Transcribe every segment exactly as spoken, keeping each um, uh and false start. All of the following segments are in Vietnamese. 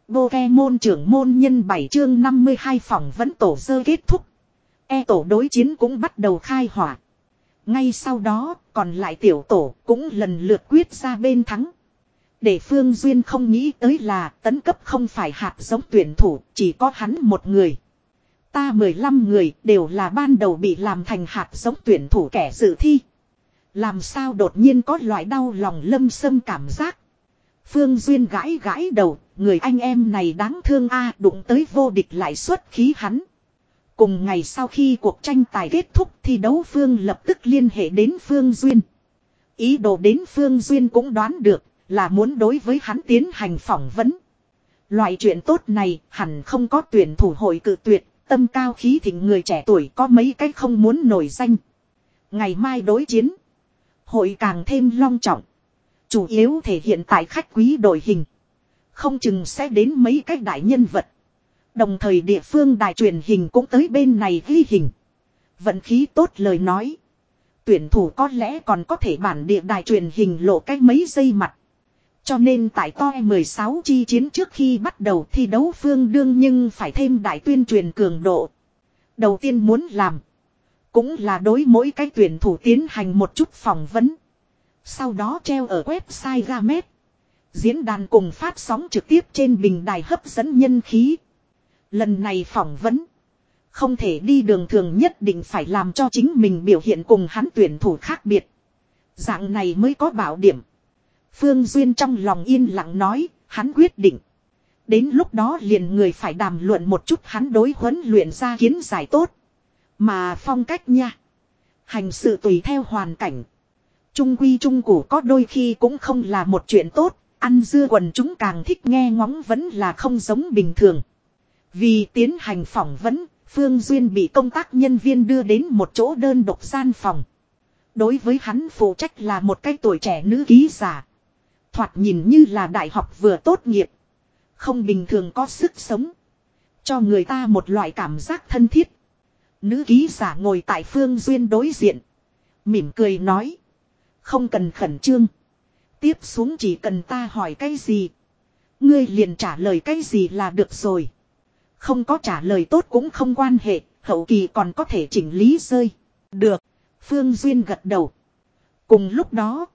Pokemon trưởng môn nhân bảy chương năm mươi hai phỏng vấn tổ sơ kết thúc. E tổ đối chiến cũng bắt đầu khai hỏa. Ngay sau đó, còn lại tiểu tổ cũng lần lượt quyết ra bên thắng. Để Phương Duyên không nghĩ tới là tấn cấp không phải hạt giống tuyển thủ, chỉ có hắn một người. Ta mười lăm người đều là ban đầu bị làm thành hạt giống tuyển thủ kẻ dự thi. Làm sao đột nhiên có loại đau lòng lâm xâm cảm giác. Phương Duyên gãi gãi đầu, người anh em này đáng thương a, đụng tới vô địch lại xuất khí hắn. Cùng ngày sau khi cuộc tranh tài kết thúc thì đấu Phương lập tức liên hệ đến Phương Duyên. Ý đồ đến Phương Duyên cũng đoán được là muốn đối với hắn tiến hành phỏng vấn. Loại chuyện tốt này hẳn không có tuyển thủ hội cự tuyệt, tâm cao khí thịnh người trẻ tuổi có mấy cái không muốn nổi danh. Ngày mai đối chiến, hội càng thêm long trọng. Chủ yếu thể hiện tại khách quý đội hình. Không chừng sẽ đến mấy cái đại nhân vật. Đồng thời địa phương đài truyền hình cũng tới bên này ghi hình. Vận khí tốt lời nói. Tuyển thủ có lẽ còn có thể bản địa đài truyền hình lộ cách mấy giây mặt. Cho nên tại to mười sáu chi chiến trước khi bắt đầu thi đấu Phương đương nhưng phải thêm đại tuyên truyền cường độ. Đầu tiên muốn làm. Cũng là đối mỗi cái tuyển thủ tiến hành một chút phỏng vấn. Sau đó treo ở website Gamet. Diễn đàn cùng phát sóng trực tiếp trên bình đài hấp dẫn nhân khí. Lần này phỏng vấn. Không thể đi đường thường, nhất định phải làm cho chính mình biểu hiện cùng hắn tuyển thủ khác biệt. Dạng này mới có bảo điểm. Phương Duyên trong lòng yên lặng nói, hắn quyết định. Đến lúc đó liền người phải đàm luận một chút hắn đối huấn luyện ra kiến giải tốt. Mà phong cách nha. Hành sự tùy theo hoàn cảnh. Trung quy trung củ có đôi khi cũng không là một chuyện tốt. Ăn dưa quần chúng càng thích nghe ngóng vẫn là không giống bình thường. Vì tiến hành phỏng vấn, Phương Duyên bị công tác nhân viên đưa đến một chỗ đơn độc gian phòng. Đối với hắn phụ trách là một cái tuổi trẻ nữ ký giả. Thoạt nhìn như là đại học vừa tốt nghiệp. Không bình thường có sức sống. Cho người ta một loại cảm giác thân thiết. Nữ ký giả ngồi tại Phương Duyên đối diện. Mỉm cười nói. Không cần khẩn trương. Tiếp xuống chỉ cần ta hỏi cái gì. Ngươi liền trả lời cái gì là được rồi. Không có trả lời tốt cũng không quan hệ. Hậu kỳ còn có thể chỉnh lý rơi. Được. Phương Duyên gật đầu. Cùng lúc đó.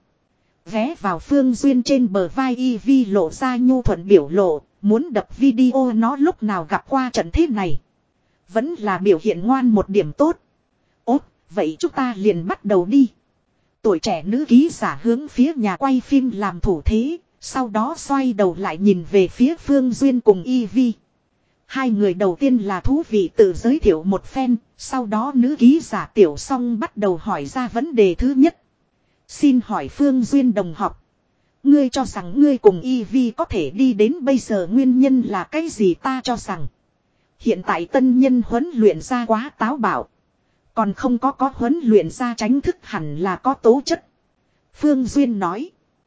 Vé vào Phương Duyên trên bờ vai y vi lộ ra nhu thuận biểu lộ. Muốn đập video nó lúc nào gặp qua trận thế này. Vẫn là biểu hiện ngoan một điểm tốt. Ốt, vậy chúng ta liền bắt đầu đi. Tuổi trẻ nữ ký giả hướng phía nhà quay phim làm thủ thế. Sau đó xoay đầu lại nhìn về phía Phương Duyên cùng y vi. Hai người đầu tiên là thú vị tự giới thiệu một phen. Sau đó nữ ký giả tiểu song bắt đầu hỏi ra vấn đề thứ nhất. Xin hỏi Phương Duyên đồng học. Ngươi cho rằng ngươi cùng y vi có thể đi đến bây giờ nguyên nhân là cái gì? Ta cho rằng. Hiện tại tân nhân huấn luyện ra quá táo bạo. Còn không có có huấn luyện ra tránh thức hẳn là có tố chất. Phương Duyên nói.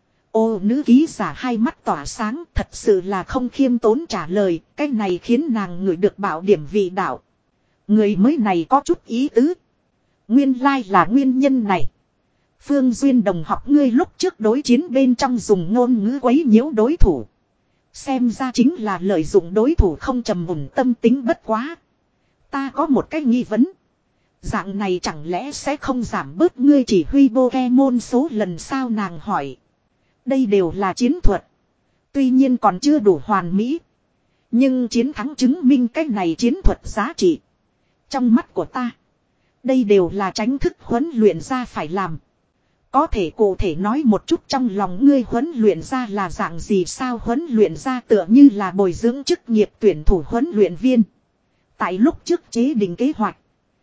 Ô, nữ ký giả hai mắt tỏa sáng, thật sự là không khiêm tốn trả lời. Cái này khiến nàng ngửi được bảo điểm vị đạo. Người mới này có chút ý tứ. Nguyên lai là nguyên nhân này. Phương Duyên đồng học, ngươi lúc trước đối chiến bên trong dùng ngôn ngữ quấy nhiễu đối thủ. Xem ra chính là lợi dụng đối thủ không trầm mùn tâm tính bất quá. Ta có một cái nghi vấn. Dạng này chẳng lẽ sẽ không giảm bớt ngươi chỉ huy Pokemon số lần sao? Nàng hỏi. Đây đều là chiến thuật. Tuy nhiên còn chưa đủ hoàn mỹ. Nhưng chiến thắng chứng minh cái này chiến thuật giá trị. Trong mắt của ta. Đây đều là tránh thức huấn luyện ra phải làm. Có thể cụ thể nói một chút trong lòng ngươi huấn luyện ra là dạng gì sao? Huấn luyện ra tựa như là bồi dưỡng chức nghiệp tuyển thủ huấn luyện viên. Tại lúc trước chế định kế hoạch.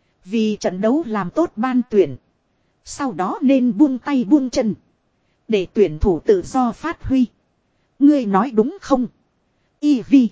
Vì trận đấu làm tốt ban tuyển. Sau đó nên buông tay buông chân. Để tuyển thủ tự do phát huy. Ngươi nói đúng không? i vê.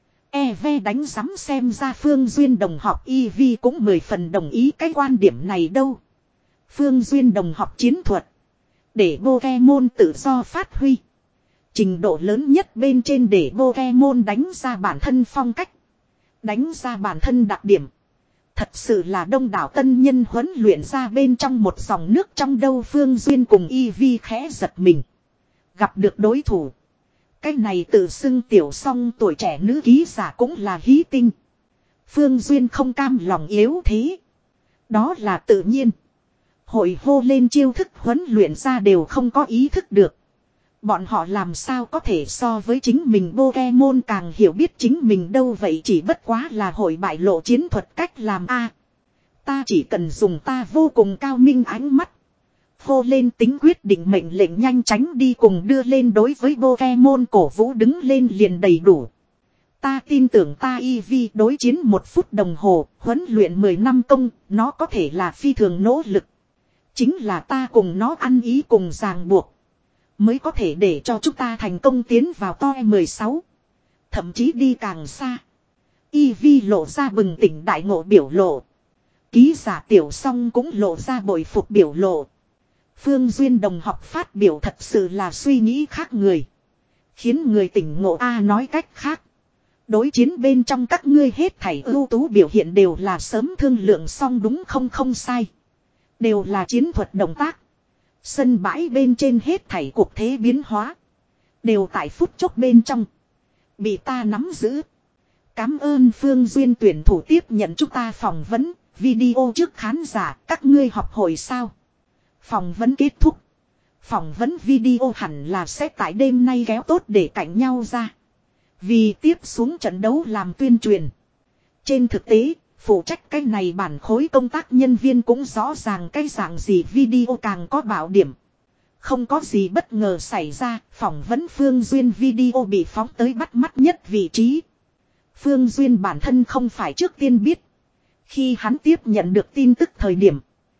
e vê đánh giám xem ra Phương Duyên đồng học i vê cũng mười phần đồng ý cái quan điểm này đâu. Phương Duyên đồng học chiến thuật. Để Pokemon tự do phát huy. Trình độ lớn nhất bên trên để Pokemon đánh ra bản thân phong cách. Đánh ra bản thân đặc điểm. Thật sự là đông đảo tân nhân huấn luyện ra bên trong một dòng nước trong đâu. Phương Duyên cùng y vi khẽ giật mình. Gặp được đối thủ. Cái này tự xưng tiểu song tuổi trẻ nữ ký giả cũng là hí tinh. Phương Duyên không cam lòng yếu thế. Đó là tự nhiên. Hội hô lên chiêu thức huấn luyện ra đều không có ý thức được. Bọn họ làm sao có thể so với chính mình Pokemon càng hiểu biết chính mình đâu vậy, chỉ bất quá là hội bại lộ chiến thuật cách làm a. Ta chỉ cần dùng ta vô cùng cao minh ánh mắt. Hô lên tính quyết định mệnh lệnh nhanh tránh đi cùng đưa lên đối với Pokemon cổ vũ đứng lên liền đầy đủ. Ta tin tưởng ta Eevee đối chiến một phút đồng hồ, huấn luyện mười năm công, nó có thể là phi thường nỗ lực. Chính là ta cùng nó ăn ý cùng ràng buộc. Mới có thể để cho chúng ta thành công tiến vào to mười sáu. Thậm chí đi càng xa. Eevee lộ ra bừng tỉnh đại ngộ biểu lộ. Ký giả tiểu song cũng lộ ra bội phục biểu lộ. Phương Duyên đồng học phát biểu thật sự là suy nghĩ khác người. Khiến người tỉnh ngộ a, nói cách khác. Đối chiến bên trong các ngươi hết thảy ưu tú biểu hiện đều là sớm thương lượng xong đúng không? Không sai. Đều là chiến thuật động tác. Sân bãi bên trên hết thảy cuộc thế biến hóa. Đều tại phút chốc bên trong. Bị ta nắm giữ. Cảm ơn Phương Duyên tuyển thủ tiếp nhận chúng ta phỏng vấn. Video trước khán giả, các ngươi học hồi sao? Phỏng vấn kết thúc. Phỏng vấn video hẳn là sẽ tại đêm nay kéo tốt để cạnh nhau ra. Vì tiếp xuống trận đấu làm tuyên truyền. Trên thực tế, phụ trách cái này bản khối công tác nhân viên cũng rõ ràng cái dạng gì video càng có bảo điểm. Không có gì bất ngờ xảy ra, phỏng vấn Phương Duyên video bị phóng tới bắt mắt nhất vị trí. Phương Duyên bản thân không phải trước tiên biết. Khi hắn tiếp nhận được tin tức thời điểm,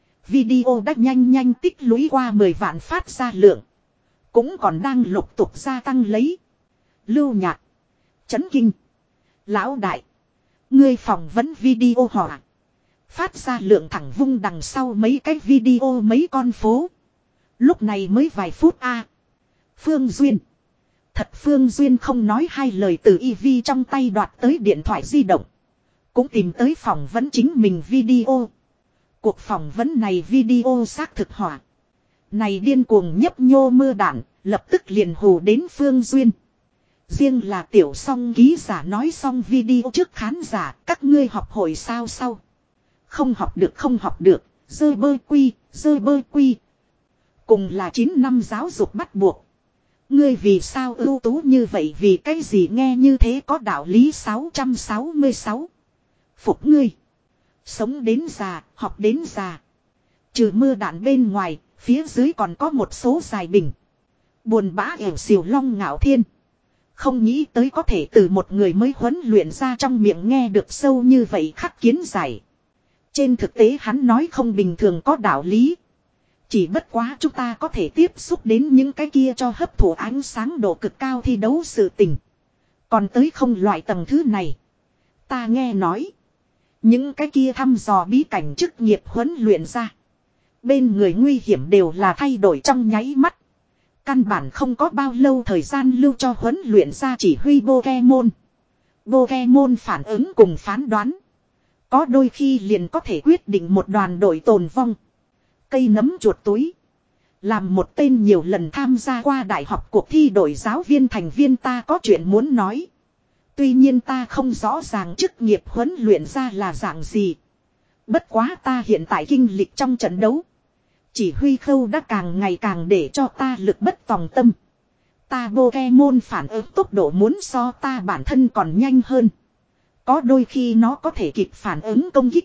video đã nhanh nhanh tích lũy qua mười vạn phát ra lượng. Cũng còn đang lục tục gia tăng lấy. Lưu Nhạc, chấn kinh, lão đại, ngươi phỏng vấn video hỏa. Phát ra lượng thẳng vung đằng sau mấy cái video mấy con phố. Lúc này mới vài phút a. À. Phương Duyên. Thật Phương Duyên không nói hai lời từ Eevee trong tay đoạt tới điện thoại di động. Cũng tìm tới phỏng vấn chính mình video. Cuộc phỏng vấn này video xác thực hỏa. Này điên cuồng nhấp nhô mưa đạn, lập tức liền hù đến Phương Duyên. Riêng là tiểu song ký giả nói xong video trước khán giả, các ngươi học hồi sao sau. Không học được không học được, dơ bơ quy, dơ bơ quy. Cùng là chín năm giáo dục bắt buộc. Ngươi vì sao ưu tú như vậy, vì cái gì nghe như thế có đạo lý. Sáu trăm sáu mươi sáu. Phục ngươi. Sống đến già, học đến già. Trừ mưa đạn bên ngoài, phía dưới còn có một số dài bình. Buồn bã ẻo xìu long ngạo thiên. Không nghĩ tới có thể từ một người mới huấn luyện ra trong miệng nghe được sâu như vậy khắc kiến giải. Trên thực tế hắn nói không bình thường có đạo lý. Chỉ bất quá chúng ta có thể tiếp xúc đến những cái kia cho hấp thụ ánh sáng độ cực cao thi đấu sự tình. Còn tới không loại tầng thứ này. Ta nghe nói. Những cái kia thăm dò bí cảnh chức nghiệp huấn luyện ra. Bên người nguy hiểm đều là thay đổi trong nháy mắt. Căn bản không có bao lâu thời gian lưu cho huấn luyện ra chỉ huy Pokemon. Pokemon phản ứng cùng phán đoán. Có đôi khi liền có thể quyết định một đoàn đội tồn vong. Cây nấm chuột túi. Làm một tên nhiều lần tham gia qua đại học cuộc thi đội giáo viên thành viên ta có chuyện muốn nói. Tuy nhiên ta không rõ ràng chức nghiệp huấn luyện ra là dạng gì. Bất quá ta hiện tại kinh lịch trong trận đấu. Chỉ huy khâu đã càng ngày càng để cho ta lực bất tòng tâm. Ta Pokemon phản ứng tốc độ muốn so ta bản thân còn nhanh hơn. Có đôi khi nó có thể kịp phản ứng công kích.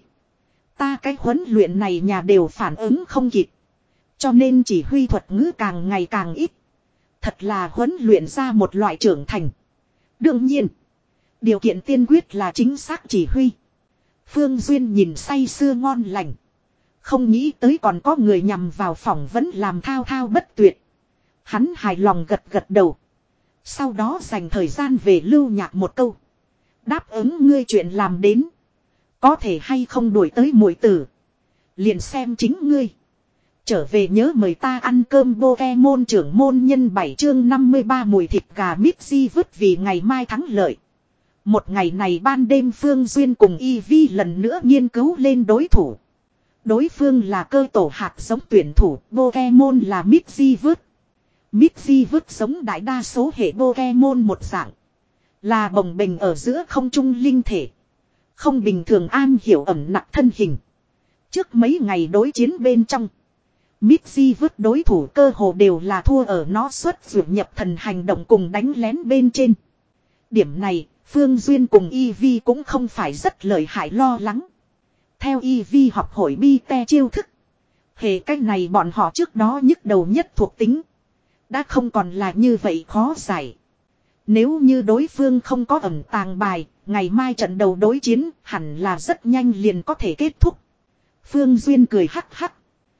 Ta cái huấn luyện này nhà đều phản ứng không kịp. Cho nên chỉ huy thuật ngữ càng ngày càng ít. Thật là huấn luyện ra một loại trưởng thành. Đương nhiên. Điều kiện tiên quyết là chính xác chỉ huy. Phương Duyên nhìn say sưa ngon lành. Không nghĩ tới còn có người nhằm vào phỏng vấn làm thao thao bất tuyệt. Hắn hài lòng gật gật đầu. Sau đó dành thời gian về Lưu Nhạc một câu. Đáp ứng ngươi chuyện làm đến. Có thể hay không đuổi tới muội tử. Liền xem chính ngươi. Trở về nhớ mời ta ăn cơm Pokemon trưởng môn nhân bảy chương năm mươi ba mùi thịt gà Mixi vứt vì ngày mai thắng lợi. Một ngày này ban đêm Phương Duyên cùng Eevee lần nữa nghiên cứu lên đối thủ. Đối phương là cơ tổ hạt giống tuyển thủ, Pokemon là Mixi vứt. Mitzi vứt giống đại đa số hệ Pokemon một dạng. Là bồng bềnh ở giữa không trung linh thể. Không bình thường an hiểu ẩm nặng thân hình. Trước mấy ngày đối chiến bên trong. Mitzi vứt đối thủ cơ hồ đều là thua ở nó xuất dược nhập thần hành động cùng đánh lén bên trên. Điểm này, Phương Duyên cùng Eevee cũng không phải rất lợi hại lo lắng. Theo Eevee học hội bi te chiêu thức. Hệ cách này bọn họ trước đó nhức đầu nhất thuộc tính. Đã không còn là như vậy khó giải. Nếu như đối phương không có ẩn tàng bài, ngày mai trận đầu đối chiến hẳn là rất nhanh liền có thể kết thúc. Phương Duyên cười hắc hắc.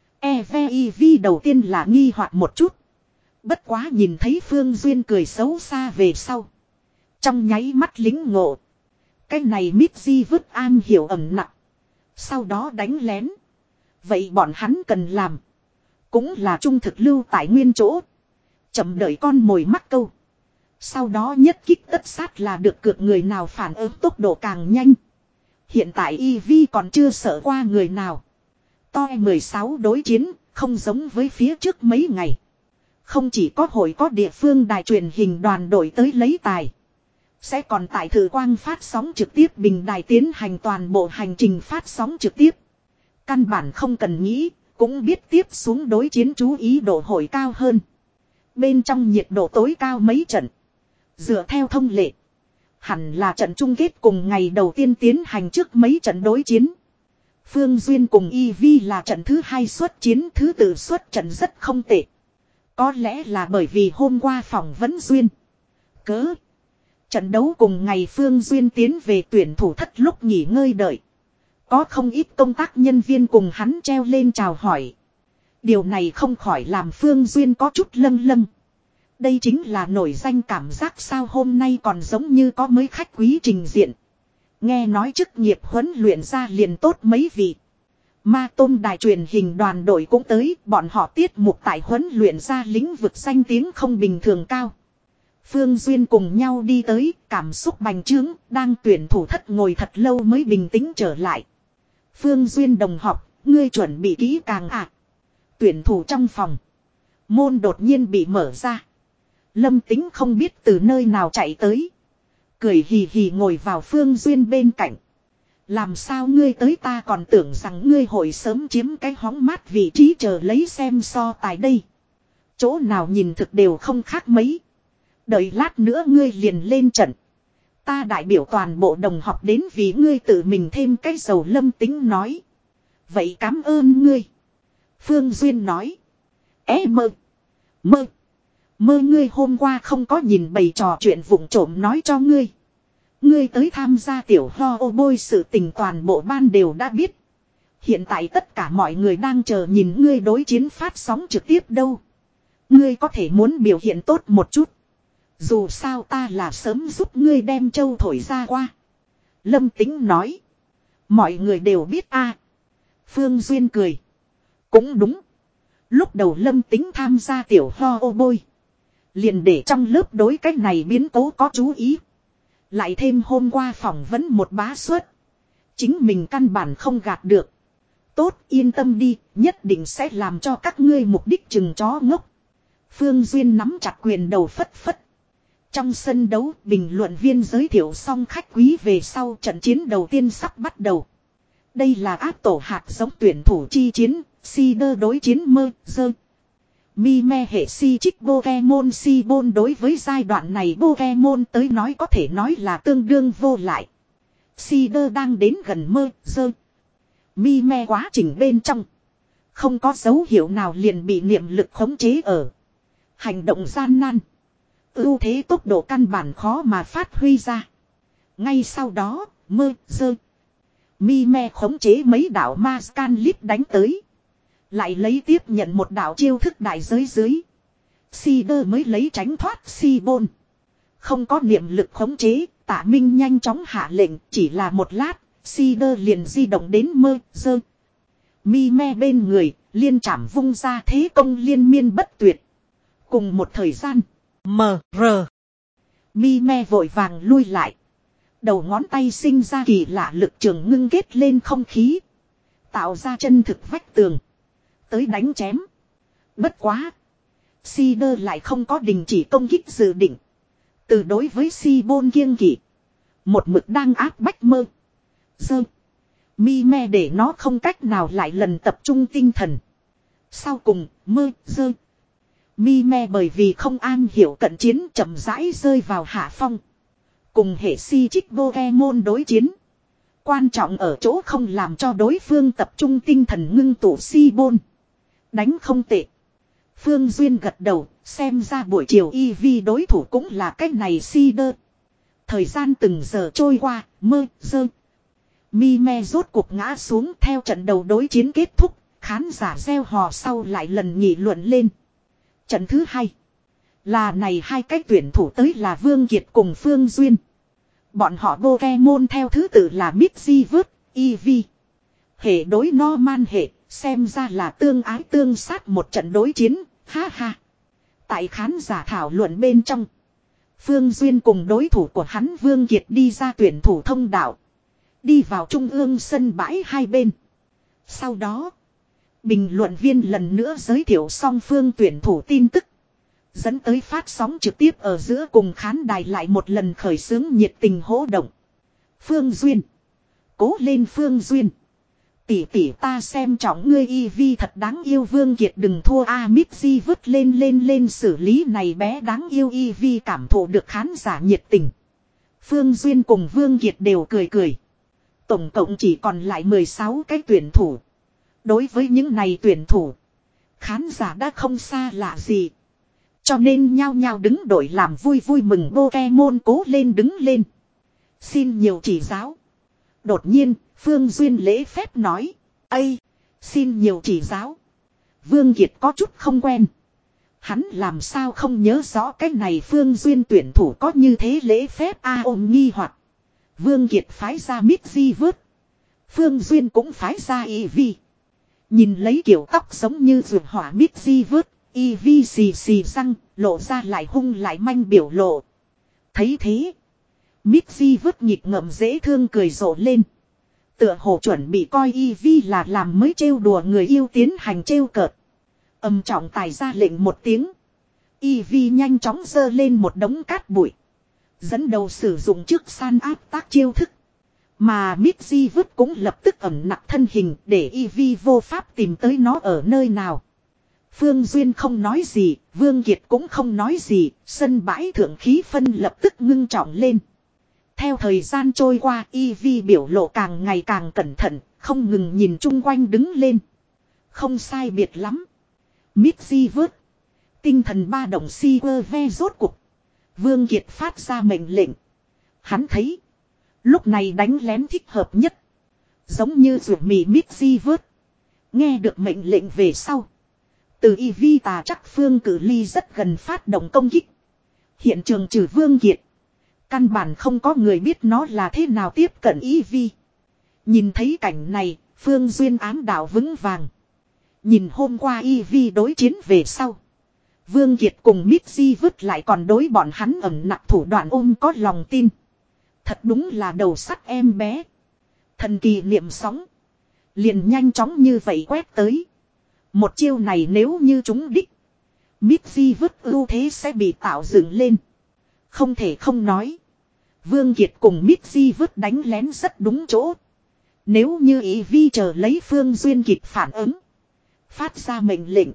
Eevee đầu tiên là nghi hoặc một chút. Bất quá nhìn thấy Phương Duyên cười xấu xa về sau. Trong nháy mắt lính ngộ. Cái này Mitzi vứt an hiểu ẩm nặng. Sau đó đánh lén. Vậy bọn hắn cần làm. Cũng là trung thực lưu tại nguyên chỗ. Chậm đợi con mồi mắc câu. Sau đó nhất kích tất sát là được cược người nào phản ứng tốc độ càng nhanh. Hiện tại Eevee còn chưa sợ qua người nào. Toi mười sáu đối chiến, không giống với phía trước mấy ngày. Không chỉ có hội có địa phương đài truyền hình đoàn đội tới lấy tài. Sẽ còn tại thử quang phát sóng trực tiếp bình đài tiến hành toàn bộ hành trình phát sóng trực tiếp. Căn bản không cần nghĩ, cũng biết tiếp xuống đối chiến chú ý độ hội cao hơn. Bên trong nhiệt độ tối cao mấy trận. Dựa theo thông lệ. Hẳn là trận chung kết cùng ngày đầu tiên tiến hành trước mấy trận đối chiến. Phương Duyên cùng Eevee là trận thứ hai xuất chiến, thứ tự xuất trận rất không tệ. Có lẽ là bởi vì hôm qua phỏng vấn Duyên. Cớ. Trận đấu cùng ngày Phương Duyên tiến về tuyển thủ thất lúc nghỉ ngơi đợi. Có không ít công tác nhân viên cùng hắn treo lên chào hỏi. Điều này không khỏi làm Phương Duyên có chút lâng lâng. Đây chính là nổi danh cảm giác sao hôm nay còn giống như có mấy khách quý trình diện. Nghe nói chức nghiệp huấn luyện ra liền tốt mấy vị. Ma Tôm đài truyền hình đoàn đội cũng tới, bọn họ tiết mục tại huấn luyện ra lĩnh vực danh tiếng không bình thường cao. Phương Duyên cùng nhau đi tới, cảm xúc bành trướng, đang tuyển thủ thất ngồi thật lâu mới bình tĩnh trở lại. Phương Duyên đồng học, ngươi chuẩn bị kỹ càng ạ. À? Tuyển thủ trong phòng. Môn đột nhiên bị mở ra. Lâm Tính không biết từ nơi nào chạy tới. Cười hì hì ngồi vào Phương Duyên bên cạnh. Làm sao ngươi tới ta còn tưởng rằng ngươi hội sớm chiếm cái hóng mát vị trí chờ lấy xem so tài đây. Chỗ nào nhìn thực đều không khác mấy. Đợi lát nữa ngươi liền lên trận. Ta đại biểu toàn bộ đồng học đến vì ngươi tự mình thêm cái dầu Lâm Tính nói. Vậy cảm ơn ngươi. Phương Duyên nói. É mơ. Mơ. Mơ ngươi hôm qua không có nhìn bày trò chuyện vụng trộm nói cho ngươi. Ngươi tới tham gia tiểu ho ô bôi sự tình toàn bộ ban đều đã biết. Hiện tại tất cả mọi người đang chờ nhìn ngươi đối chiến phát sóng trực tiếp đâu. Ngươi có thể muốn biểu hiện tốt một chút. Dù sao ta là sớm giúp ngươi đem châu thổi ra qua. Lâm Tính nói. Mọi người đều biết a. Phương Duyên cười. Cũng đúng. Lúc đầu Lâm Tính tham gia tiểu ho ô bôi. Liền để trong lớp đối cách này biến cố có chú ý. Lại thêm hôm qua phỏng vấn một bá suất. Chính mình căn bản không gạt được. Tốt yên tâm đi, nhất định sẽ làm cho các ngươi mục đích chừng chó ngốc. Phương Duyên nắm chặt quyền đầu phất phất. Trong sân đấu, bình luận viên giới thiệu xong khách quý về sau trận chiến đầu tiên sắp bắt đầu. Đây là áp tổ hạt giống tuyển thủ chi chiến, Seeder đối chiến mơ, dơ. Mime hệ si trích Pokemon Sibon đối với giai đoạn này Pokemon tới nói có thể nói là tương đương vô lại. Seeder đang đến gần mơ, dơ. Mime quá trình bên trong. Không có dấu hiệu nào liền bị niệm lực khống chế ở. Hành động gian nan. Ưu thế tốc độ căn bản khó mà phát huy ra. Ngay sau đó, mơ, dơ. Mime khống chế mấy đạo ma scanlip đánh tới. Lại lấy tiếp nhận một đạo chiêu thức đại giới dưới. Seeder mới lấy tránh thoát Sibon. Không có niệm lực khống chế, Tạ Minh nhanh chóng hạ lệnh, chỉ là một lát, Seeder liền di động đến mơ, dơ. Mime bên người, liên chảm vung ra thế công liên miên bất tuyệt. Cùng một thời gian, mờ rờ. Mime vội vàng lui lại. Đầu ngón tay sinh ra kỳ lạ lực trường ngưng kết lên không khí. Tạo ra chân thực vách tường. Tới đánh chém. Bất quá. Cider lại không có đình chỉ công kích dự định. Từ đối với Sibon kiêng kỵ. Một mực đang áp bách mơ. Dơ. Mi me để nó không cách nào lại lần tập trung tinh thần. Sau cùng, mơ, dơ. Mi me bởi vì không an hiểu cận chiến chậm rãi rơi vào hạ phong. Cùng hệ si trích Pokemon đối chiến. Quan trọng ở chỗ không làm cho đối phương tập trung tinh thần ngưng tụ Sibon. Đánh không tệ. Phương Duyên gật đầu, xem ra buổi chiều Eevee đối thủ cũng là cách này Cider. Thời gian từng giờ trôi qua, mơ, dơ. Mime rốt cuộc ngã xuống theo trận đầu đối chiến kết thúc, khán giả reo hò sau lại lần nghị luận lên. Trận thứ hai. Là này hai cách tuyển thủ tới là Vương Kiệt cùng Phương Duyên. Bọn họ Pokemon theo thứ tự là Misdreavus, Eevee. Hệ đối Norman hệ, xem ra là tương ái tương sát một trận đối chiến, ha ha. Tại khán giả thảo luận bên trong. Phương Duyên cùng đối thủ của hắn Vương Kiệt đi ra tuyển thủ thông đạo. Đi vào trung ương sân bãi hai bên. Sau đó, bình luận viên lần nữa giới thiệu song phương tuyển thủ tin tức. Dẫn tới phát sóng trực tiếp ở giữa cùng khán đài lại một lần khởi xướng nhiệt tình hỗ động. Phương Duyên. Cố lên Phương Duyên. Tỷ tỷ ta xem trọng ngươi Eevee thật đáng yêu Vương Kiệt đừng thua a Mitzi vứt lên lên lên xử lý này bé đáng yêu Eevee cảm thụ được khán giả nhiệt tình. Phương Duyên cùng Vương Kiệt đều cười cười. Tổng cộng chỉ còn lại mười sáu cái tuyển thủ. Đối với những này tuyển thủ, khán giả đã không xa lạ gì. Cho nên nhao nhao đứng đội làm vui vui mừng Pokemon cố lên đứng lên. Xin nhiều chỉ giáo. Đột nhiên, Phương Duyên lễ phép nói. Ây, xin nhiều chỉ giáo. Vương Kiệt có chút không quen. Hắn làm sao không nhớ rõ cái này Phương Duyên tuyển thủ có như thế lễ phép a ôm nghi hoặc. Vương Kiệt phái ra Misdreavus. Phương Duyên cũng phái ra Eevee. Nhìn lấy kiểu tóc giống như ruột hỏa Misdreavus. Eevee xì xì răng, lộ ra lại hung lại manh biểu lộ. Thấy thế, Misdreavus nhịp ngậm dễ thương cười rộ lên. Tựa hồ chuẩn bị coi Eevee là làm mới trêu đùa người yêu tiến hành trêu cợt. Âm trọng tài ra lệnh một tiếng. Eevee nhanh chóng giơ lên một đống cát bụi. Dẫn đầu sử dụng trước san áp tác chiêu thức. Mà Misdreavus cũng lập tức ẩn nặc thân hình để Eevee vô pháp tìm tới nó ở nơi nào. Phương Duyên không nói gì, Vương Kiệt cũng không nói gì, sân bãi thượng khí phân lập tức ngưng trọng lên. Theo thời gian trôi qua, Eevee biểu lộ càng ngày càng cẩn thận, không ngừng nhìn chung quanh đứng lên. Không sai biệt lắm. Misdreavus. Tinh thần ba động si quơ ve rốt cục. Vương Kiệt phát ra mệnh lệnh. Hắn thấy. Lúc này đánh lén thích hợp nhất. Giống như rượu mì Misdreavus. Nghe được mệnh lệnh về sau. Từ Eevee tà chắc phương cử ly rất gần phát động công kích. Hiện trường trừ Vương Kiệt. Căn bản không có người biết nó là thế nào tiếp cận Eevee. Nhìn thấy cảnh này, Phương Duyên ám đạo vững vàng. Nhìn hôm qua Eevee đối chiến về sau. Vương Kiệt cùng Misdreavus lại còn đối bọn hắn ẩn nặc thủ đoạn ôm có lòng tin. Thật đúng là đầu sắt em bé. Thần kỳ niệm sóng. Liền nhanh chóng như vậy quét tới. Một chiêu này nếu như chúng đích. Misdreavus ưu thế sẽ bị tạo dựng lên. Không thể không nói. Vương Kiệt cùng Misdreavus đánh lén rất đúng chỗ. Nếu như Eevee chờ lấy Phương Duyên kịp phản ứng. Phát ra mệnh lệnh.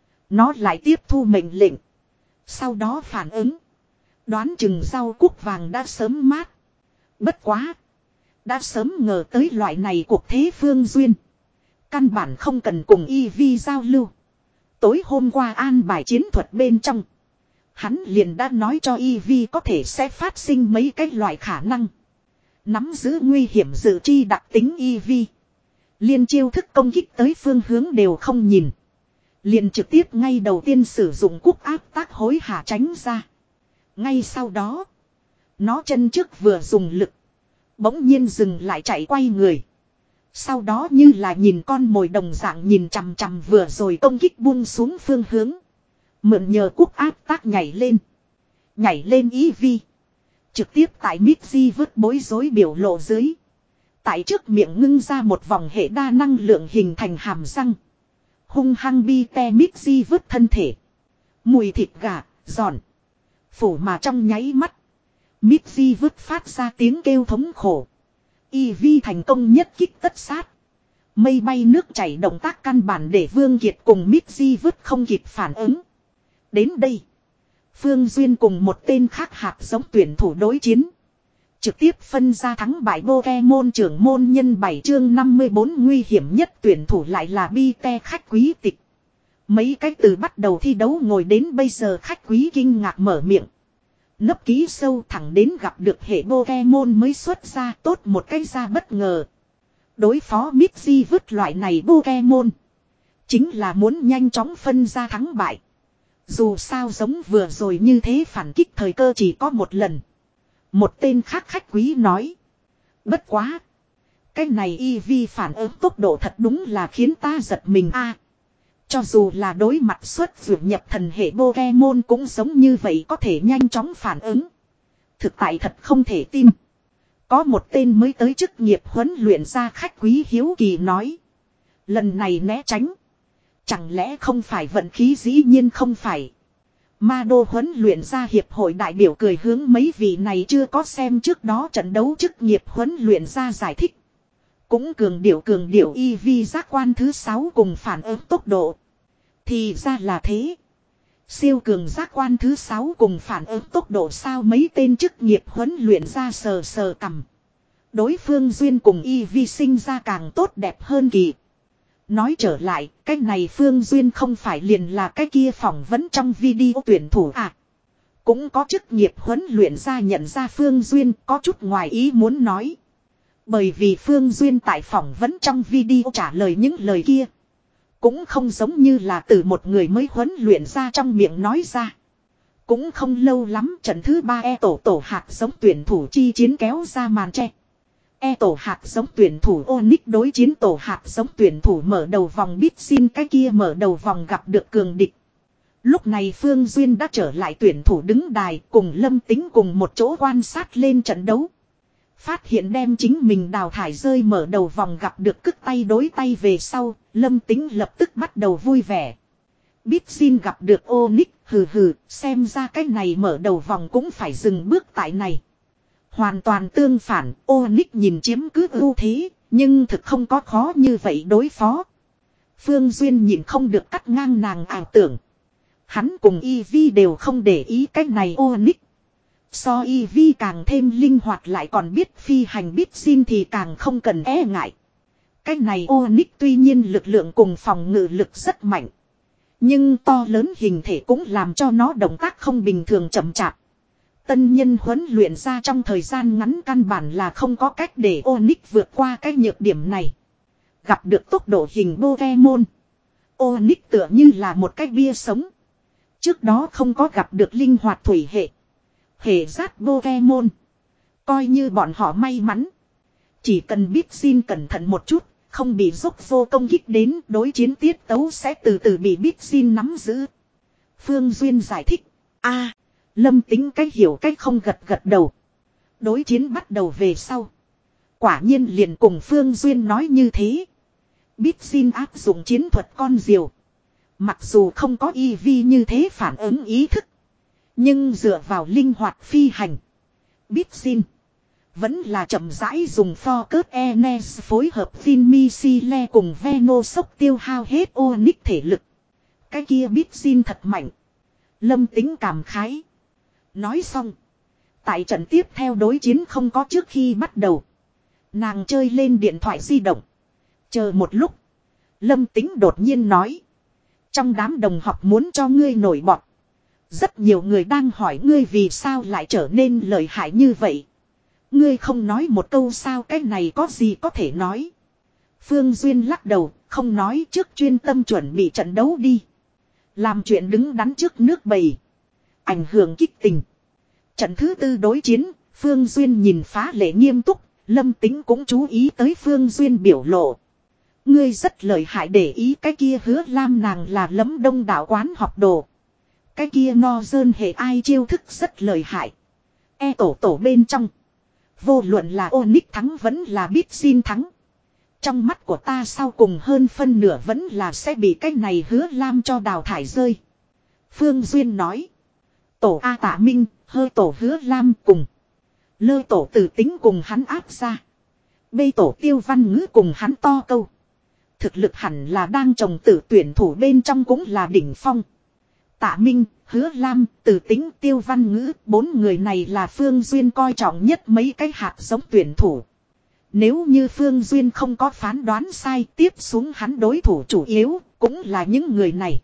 Nó lại tiếp thu mệnh lệnh. Sau đó phản ứng. Đoán chừng rau cúc vàng đã sớm mát. Bất quá. Đã sớm ngờ tới loại này cuộc thế Phương Duyên. Căn bản không cần cùng Eevee giao lưu. Tối hôm qua an bài chiến thuật bên trong. Hắn liền đã nói cho Eevee có thể sẽ phát sinh mấy cái loại khả năng. Nắm giữ nguy hiểm dự tri đặc tính Eevee. Liên chiêu thức công kích tới phương hướng đều không nhìn. Liền trực tiếp ngay đầu tiên sử dụng quốc áp tác hối hả tránh ra. Ngay sau đó. Nó chân trước vừa dùng lực. Bỗng nhiên dừng lại chạy quay người. Sau đó như là nhìn con mồi đồng dạng nhìn chằm chằm vừa rồi công kích buông xuống phương hướng. Mượn nhờ quốc áp tác nhảy lên. Nhảy lên Eevee. Trực tiếp tại Misdreavus bối rối biểu lộ dưới. Tại trước miệng ngưng ra một vòng hệ đa năng lượng hình thành hàm răng. Hung hăng bi te Misdreavus thân thể. Mùi thịt gà, giòn. Phủ mà trong nháy mắt. Mitzi vứt phát ra tiếng kêu thống khổ. Ivy thành công nhất kích tất sát. Mây bay nước chảy động tác căn bản để Vương Kiệt cùng Mitzi vứt không kịp phản ứng. Đến đây. Phương Duyên cùng một tên khác hạt giống tuyển thủ đối chiến. Trực tiếp phân ra thắng bại Pokemon trưởng môn nhân bảy chương năm mươi bốn nguy hiểm nhất tuyển thủ lại là Bite khách quý tịch. Mấy cái từ bắt đầu thi đấu ngồi đến bây giờ khách quý kinh ngạc mở miệng. Nấp ký sâu thẳng đến gặp được hệ Pokemon mới xuất ra tốt một cái ra bất ngờ. Đối phó Mitzi vứt loại này Pokemon. Chính là muốn nhanh chóng phân ra thắng bại. Dù sao giống vừa rồi như thế phản kích thời cơ chỉ có một lần. Một tên khác khách quý nói. Bất quá. Cái này Eevee phản ứng tốc độ thật đúng là khiến ta giật mình a. Cho dù là đối mặt xuất vượt nhập thần hệ Pokemon cũng giống như vậy có thể nhanh chóng phản ứng. Thực tại thật không thể tin. Có một tên mới tới chức nghiệp huấn luyện ra khách quý hiếu kỳ nói. Lần này né tránh. Chẳng lẽ không phải vận khí dĩ nhiên không phải. Ma đô huấn luyện ra hiệp hội đại biểu cười hướng mấy vị này chưa có xem trước đó trận đấu chức nghiệp huấn luyện ra giải thích. Cũng cường điệu cường điệu Eevee giác quan thứ sáu cùng phản ứng tốc độ. Thì ra là thế. Siêu cường giác quan thứ sáu cùng phản ứng tốc độ sao mấy tên chức nghiệp huấn luyện ra sờ sờ cầm. Đối phương Duyên cùng Eevee sinh ra càng tốt đẹp hơn kỳ. Nói trở lại, cái này Phương Duyên không phải liền là cái kia phỏng vấn trong video tuyển thủ à. Cũng có chức nghiệp huấn luyện ra nhận ra Phương Duyên có chút ngoài ý muốn nói. Bởi vì Phương Duyên tại phỏng vấn trong video trả lời những lời kia. Cũng không giống như là từ một người mới huấn luyện ra trong miệng nói ra. Cũng không lâu lắm trận thứ ba e tổ tổ hạt giống tuyển thủ chi chiến kéo ra màn tre. E tổ hạt giống tuyển thủ Onyx đối chiến tổ hạt giống tuyển thủ mở đầu vòng biết xin cái kia mở đầu vòng gặp được cường địch. Lúc này Phương Duyên đã trở lại tuyển thủ đứng đài cùng Lâm Tính cùng một chỗ quan sát lên trận đấu. Phát hiện đem chính mình đào thải rơi mở đầu vòng gặp được cức tay đối tay về sau, Lâm Tính lập tức bắt đầu vui vẻ. Biết xin gặp được Onyx, hừ hừ, xem ra cái này mở đầu vòng cũng phải dừng bước tại này. Hoàn toàn tương phản, Onyx nhìn chiếm cứ ưu thế, nhưng thực không có khó như vậy đối phó. Phương Duyên nhìn không được cắt ngang nàng ảo tưởng. Hắn cùng Eevee đều không để ý cái này Onyx. So Eevee càng thêm linh hoạt lại còn biết phi hành biết xin thì càng không cần e ngại. Cái này Onyx tuy nhiên lực lượng cùng phòng ngự lực rất mạnh. Nhưng to lớn hình thể cũng làm cho nó động tác không bình thường chậm chạp. Tân nhân huấn luyện ra trong thời gian ngắn căn bản là không có cách để Onyx vượt qua cái nhược điểm này. Gặp được tốc độ hình Pokemon. Onyx tựa như là một cái bia sống. Trước đó không có gặp được linh hoạt thủy hệ. Hệ rát Pokemon. Coi như bọn họ may mắn. Chỉ cần biết xin cẩn thận một chút. Không bị dốc vô công kích đến đối chiến tiết tấu sẽ từ từ bị biết xin nắm giữ. Phương Duyên giải thích. A, Lâm Tính cách hiểu cách không gật gật đầu. Đối chiến bắt đầu về sau. Quả nhiên liền cùng Phương Duyên nói như thế. Biết xin áp dụng chiến thuật con diều. Mặc dù không có Eevee như thế phản ứng ý thức. Nhưng dựa vào linh hoạt phi hành. Biết xin. Vẫn là chậm rãi dùng Focus Enes phối hợp Finmisile cùng Venoshock tiêu hao hết Onyx thể lực. Cái kia biết xin thật mạnh. Lâm Tính cảm khái. Nói xong. Tại trận tiếp theo đối chiến không có trước khi bắt đầu. Nàng chơi lên điện thoại di động. Chờ một lúc. Lâm Tính đột nhiên nói. Trong đám đồng học muốn cho ngươi nổi bọt. Rất nhiều người đang hỏi ngươi vì sao lại trở nên lợi hại như vậy. Ngươi không nói một câu sao cái này có gì có thể nói. Phương Duyên lắc đầu, không nói trước chuyên tâm chuẩn bị trận đấu đi. Làm chuyện đứng đắn trước nước bầy. Ảnh hưởng kích tình. Trận thứ tư đối chiến, Phương Duyên nhìn phá lệ nghiêm túc, Lâm Tính cũng chú ý tới Phương Duyên biểu lộ. Ngươi rất lợi hại để ý cái kia Hứa Lam nàng là lấm đông đảo quán học đồ. Cái kia no dơn hệ ai chiêu thức rất lợi hại. E tổ tổ bên trong. Vô luận là Onyx thắng vẫn là biết xin thắng. Trong mắt của ta sau cùng hơn phân nửa vẫn là sẽ bị cái này Hứa Lam cho đào thải rơi. Phương Duyên nói. Tổ A Tạ Minh, Hơ tổ Hứa Lam cùng. Lơ tổ Từ Tính cùng hắn áp ra. Bê tổ Tiêu Văn Ngữ cùng hắn to câu. Thực lực hẳn là đang trồng tử tuyển thủ bên trong cũng là đỉnh phong. Tạ Minh, Hứa Lam, Từ Tính, Tiêu Văn Ngữ, bốn người này là Phương Duyên coi trọng nhất mấy cái hạt giống tuyển thủ. Nếu như Phương Duyên không có phán đoán sai, tiếp xuống hắn đối thủ chủ yếu cũng là những người này.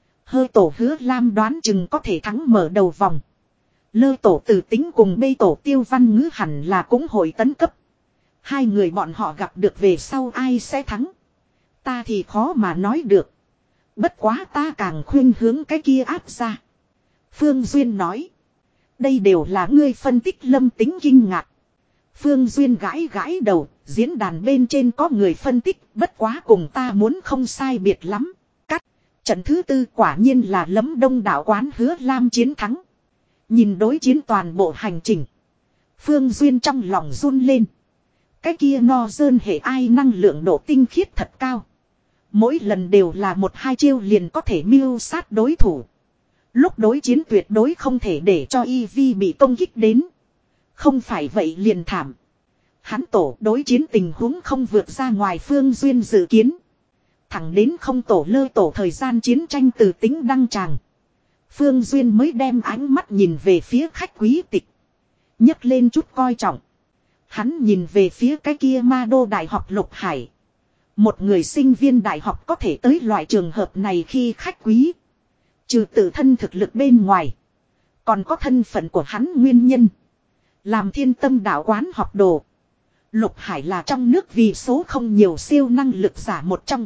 Hơ tổ Hứa Lam đoán chừng có thể thắng mở đầu vòng. Lơ tổ Từ Tính cùng bê tổ Tiêu Văn Ngữ hẳn là cũng hội tấn cấp. Hai người bọn họ gặp được về sau ai sẽ thắng. Ta thì khó mà nói được. Bất quá ta càng khuyên hướng cái kia áp ra. Phương Duyên nói. Đây đều là ngươi phân tích. Lâm Tính kinh ngạc. Phương Duyên gãi gãi đầu. Diễn đàn bên trên có người phân tích. Bất quá cùng ta muốn không sai biệt lắm. Cắt. Trận thứ tư quả nhiên là Lấm Đông Đạo Quán Hứa Lam chiến thắng. Nhìn đối chiến toàn bộ hành trình. Phương Duyên trong lòng run lên. Cái kia no dơn hệ ai năng lượng độ tinh khiết thật cao. Mỗi lần đều là một hai chiêu liền có thể mưu sát đối thủ. Lúc đối chiến tuyệt đối không thể để cho e vê bị công kích đến. Không phải vậy liền thảm. Hắn tổ đối chiến tình huống không vượt ra ngoài Phương Duyên dự kiến. Thẳng đến không tổ lơ tổ thời gian chiến tranh Từ Tính đăng tràng. Phương Duyên mới đem ánh mắt nhìn về phía khách quý tịch. nhấc lên chút coi trọng. Hắn nhìn về phía cái kia ma đô đại học Lục Hải. Một người sinh viên đại học có thể tới loại trường hợp này khi khách quý. Trừ tự thân thực lực bên ngoài. Còn có thân phận của hắn nguyên nhân. Làm Thiên Tâm Đạo Quán học đồ. Lục Hải là trong nước vì số không nhiều siêu năng lực giả một trong.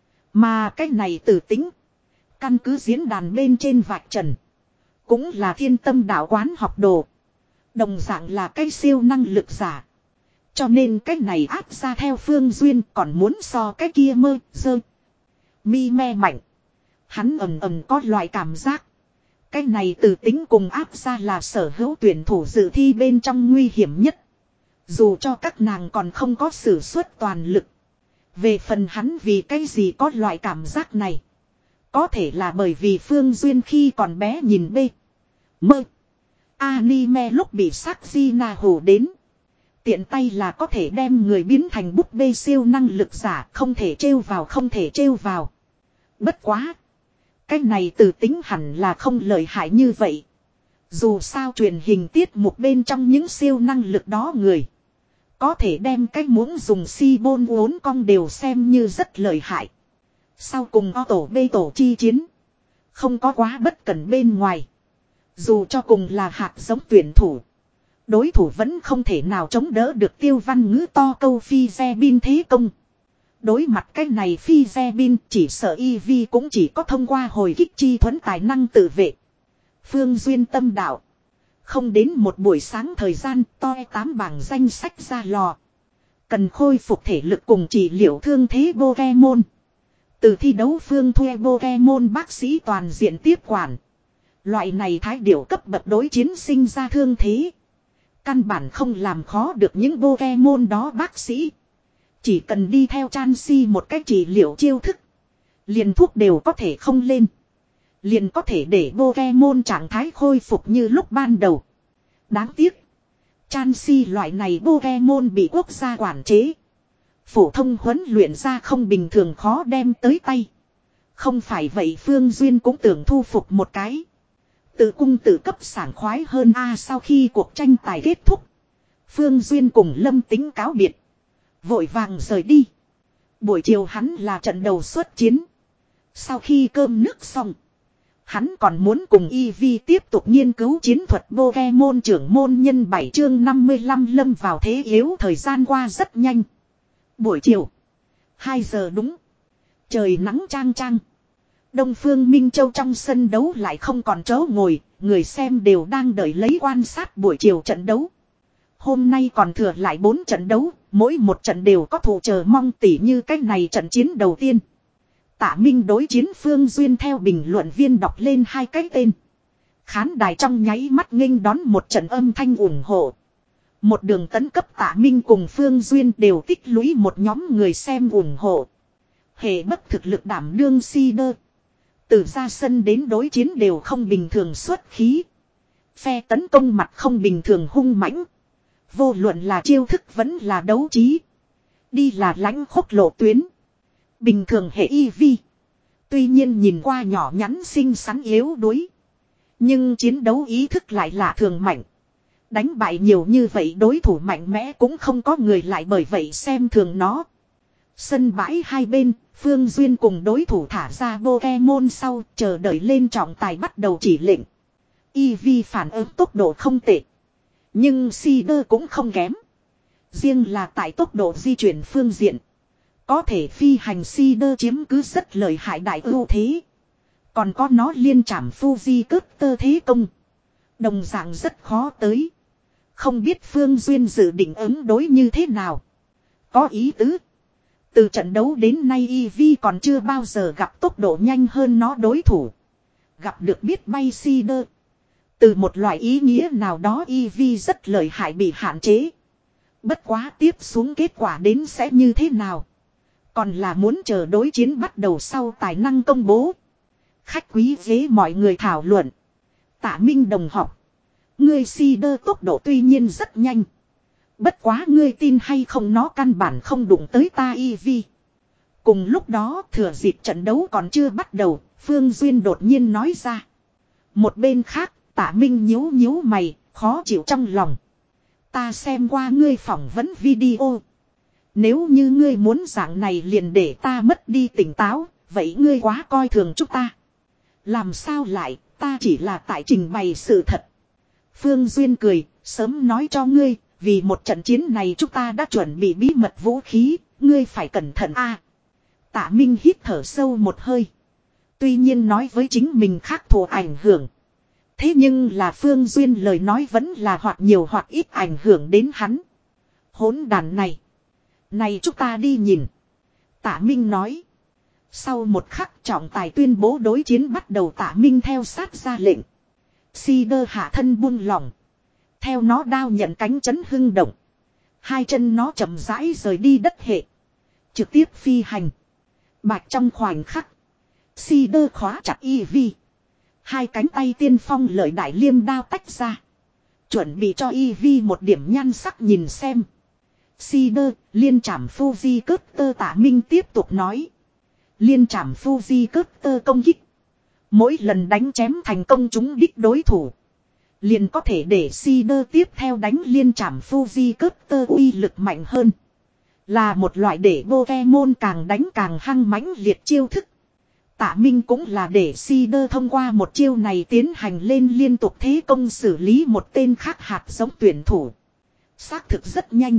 Mà cái này Từ Tính. Căn cứ diễn đàn bên trên vạch trần. Cũng là Thiên Tâm Đạo Quán học đồ. Đồng dạng là cái siêu năng lực giả. Cho nên cái này áp ra theo Phương Duyên còn muốn so cái kia mơ, dơ. Mi me mạnh. Hắn ầm ầm có loại cảm giác. Cái này Từ Tính cùng áp ra là sở hữu tuyển thủ dự thi bên trong nguy hiểm nhất. Dù cho các nàng còn không có sử xuất toàn lực. Về phần hắn vì cái gì có loại cảm giác này. Có thể là bởi vì Phương Duyên khi còn bé nhìn bê. Mơ. Anime lúc bị sắc di na hù đến. Tiện tay là có thể đem người biến thành búp bê siêu năng lực giả. Không thể trêu vào không thể trêu vào. Bất quá. Cái này Từ Tính hẳn là không lợi hại như vậy. Dù sao truyền hình tiết mục bên trong những siêu năng lực đó người. Có thể đem cái muỗng dùng si bôn uốn cong đều xem như rất lợi hại. Sau cùng O tổ B tổ chi chiến. Không có quá bất cẩn bên ngoài. Dù cho cùng là hạt giống tuyển thủ. Đối thủ vẫn không thể nào chống đỡ được Tiêu Văn Ngữ to câu phi xe bin thế công. Đối mặt cái này phi xe bin chỉ sợ e vê cũng chỉ có thông qua hồi kích chi thuẫn tài năng tự vệ. Phương Duyên tâm đạo. Không đến một buổi sáng thời gian toi tám bảng danh sách ra lò. Cần khôi phục thể lực cùng trị liệu thương thế Pokemon. Từ thi đấu phương thuê Pokemon bác sĩ toàn diện tiếp quản. Loại này thái điểu cấp bậc đối chiến sinh ra thương thế. Căn bản không làm khó được những Pokemon đó bác sĩ. Chỉ cần đi theo Chansey một cách trị liệu chiêu thức. Liền thuốc đều có thể không lên. Liền có thể để Pokemon trạng thái khôi phục như lúc ban đầu. Đáng tiếc. Chansey loại này Pokemon bị quốc gia quản chế. Phổ thông huấn luyện ra không bình thường khó đem tới tay. Không phải vậy Phương Duyên cũng tưởng thu phục một cái. Tự cung tự cấp sảng khoái hơn a. Sau khi cuộc tranh tài kết thúc. Phương Duyên cùng Lâm Tính cáo biệt. Vội vàng rời đi. Buổi chiều hắn là trận đầu xuất chiến. Sau khi cơm nước xong. Hắn còn muốn cùng e vê tiếp tục nghiên cứu chiến thuật Pokemon trưởng môn nhân bảy chương năm mươi lăm lâm vào thế yếu. Thời gian qua rất nhanh. Buổi chiều. hai giờ đúng. Trời nắng chang chang. Đông Phương Minh Châu trong sân đấu lại không còn chỗ ngồi. Người xem đều đang đợi lấy quan sát buổi chiều trận đấu. Hôm nay còn thừa lại bốn trận đấu. Mỗi một trận đều có thủ chờ mong tỉ như cách này trận chiến đầu tiên. Tạ Minh đối chiến Phương Duyên theo bình luận viên đọc lên hai cái tên. Khán đài trong nháy mắt nghênh đón một trận âm thanh ủng hộ. Một đường tấn cấp Tạ Minh cùng Phương Duyên đều tích lũy một nhóm người xem ủng hộ. Hệ bất thực lực đảm đương si đơ. Từ ra sân đến đối chiến đều không bình thường xuất khí. Phe tấn công mặt không bình thường hung mãnh. Vô luận là chiêu thức vẫn là đấu trí. Đi là lãnh khốc lộ tuyến. Bình thường hệ y vi. Tuy nhiên nhìn qua nhỏ nhắn xinh xắn yếu đuối. Nhưng chiến đấu ý thức lại lạ thường mạnh. Đánh bại nhiều như vậy đối thủ mạnh mẽ cũng không có người lại bởi vậy xem thường nó. Sân bãi hai bên, Phương Duyên cùng đối thủ thả ra Pokemon sau chờ đợi lên trọng tài bắt đầu chỉ lệnh. Eevee phản ứng tốc độ không tệ. Nhưng Seeder cũng không kém. Riêng là tại tốc độ di chuyển phương diện. Có thể phi hành Seeder chiếm cứ rất lợi hại đại ưu thế. Còn có nó liên trảm Fuji cướp tơ thế công. Đồng dạng rất khó tới. Không biết Phương Duyên dự định ứng đối như thế nào. Có ý tứ. Từ trận đấu đến nay Eevee còn chưa bao giờ gặp tốc độ nhanh hơn nó đối thủ. Gặp được biết bay Seeder. Từ một loại ý nghĩa nào đó Eevee rất lợi hại bị hạn chế. Bất quá tiếp xuống kết quả đến sẽ như thế nào. Còn là muốn chờ đối chiến bắt đầu sau tài năng công bố. Khách quý ghế mọi người thảo luận. Tạ Minh đồng học. Ngươi Seeder tốc độ tuy nhiên rất nhanh. Bất quá ngươi tin hay không nó căn bản không đụng tới ta Eevee. Cùng lúc đó thừa dịp trận đấu còn chưa bắt đầu, Phương Duyên đột nhiên nói ra. Một bên khác, Tạ Minh nhíu nhíu mày, khó chịu trong lòng. Ta xem qua ngươi phỏng vấn video. Nếu như ngươi muốn dạng này liền để ta mất đi tỉnh táo, vậy ngươi quá coi thường chúng ta. Làm sao lại, ta chỉ là tại trình bày sự thật. Phương Duyên cười, sớm nói cho ngươi, vì một trận chiến này chúng ta đã chuẩn bị bí mật vũ khí, ngươi phải cẩn thận a. Tạ Minh hít thở sâu một hơi. Tuy nhiên nói với chính mình khác thù ảnh hưởng. Thế nhưng là Phương Duyên lời nói vẫn là hoặc nhiều hoặc ít ảnh hưởng đến hắn. Hỗn đàn này. Này chúng ta đi nhìn. Tạ Minh nói. Sau một khắc trọng tài tuyên bố đối chiến bắt đầu. Tạ Minh theo sát ra lệnh. Seeder hạ thân buông lỏng. Theo nó đao nhận cánh chấn hưng động. Hai chân nó chậm rãi rời đi đất hệ. Trực tiếp phi hành. Bạch trong khoảnh khắc. Seeder khóa chặt Eevee. Hai cánh tay tiên phong lợi đại liêm đao tách ra. Chuẩn bị cho Eevee một điểm nhan sắc nhìn xem. Seeder, liên trảm Fuji cướp tơ. Tạ Minh tiếp tục nói. Liên trảm Fuji cướp tơ công kích. Mỗi lần đánh chém thành công chúng đích đối thủ. Liền có thể để Seeder tiếp theo đánh liên trảm Fuji cướp tơ uy lực mạnh hơn. Là một loại để Pokemon càng đánh càng hăng mãnh liệt chiêu thức. Tạ Minh cũng là để Seeder thông qua một chiêu này tiến hành lên liên tục thế công xử lý một tên khác hạt giống tuyển thủ. Xác thực rất nhanh.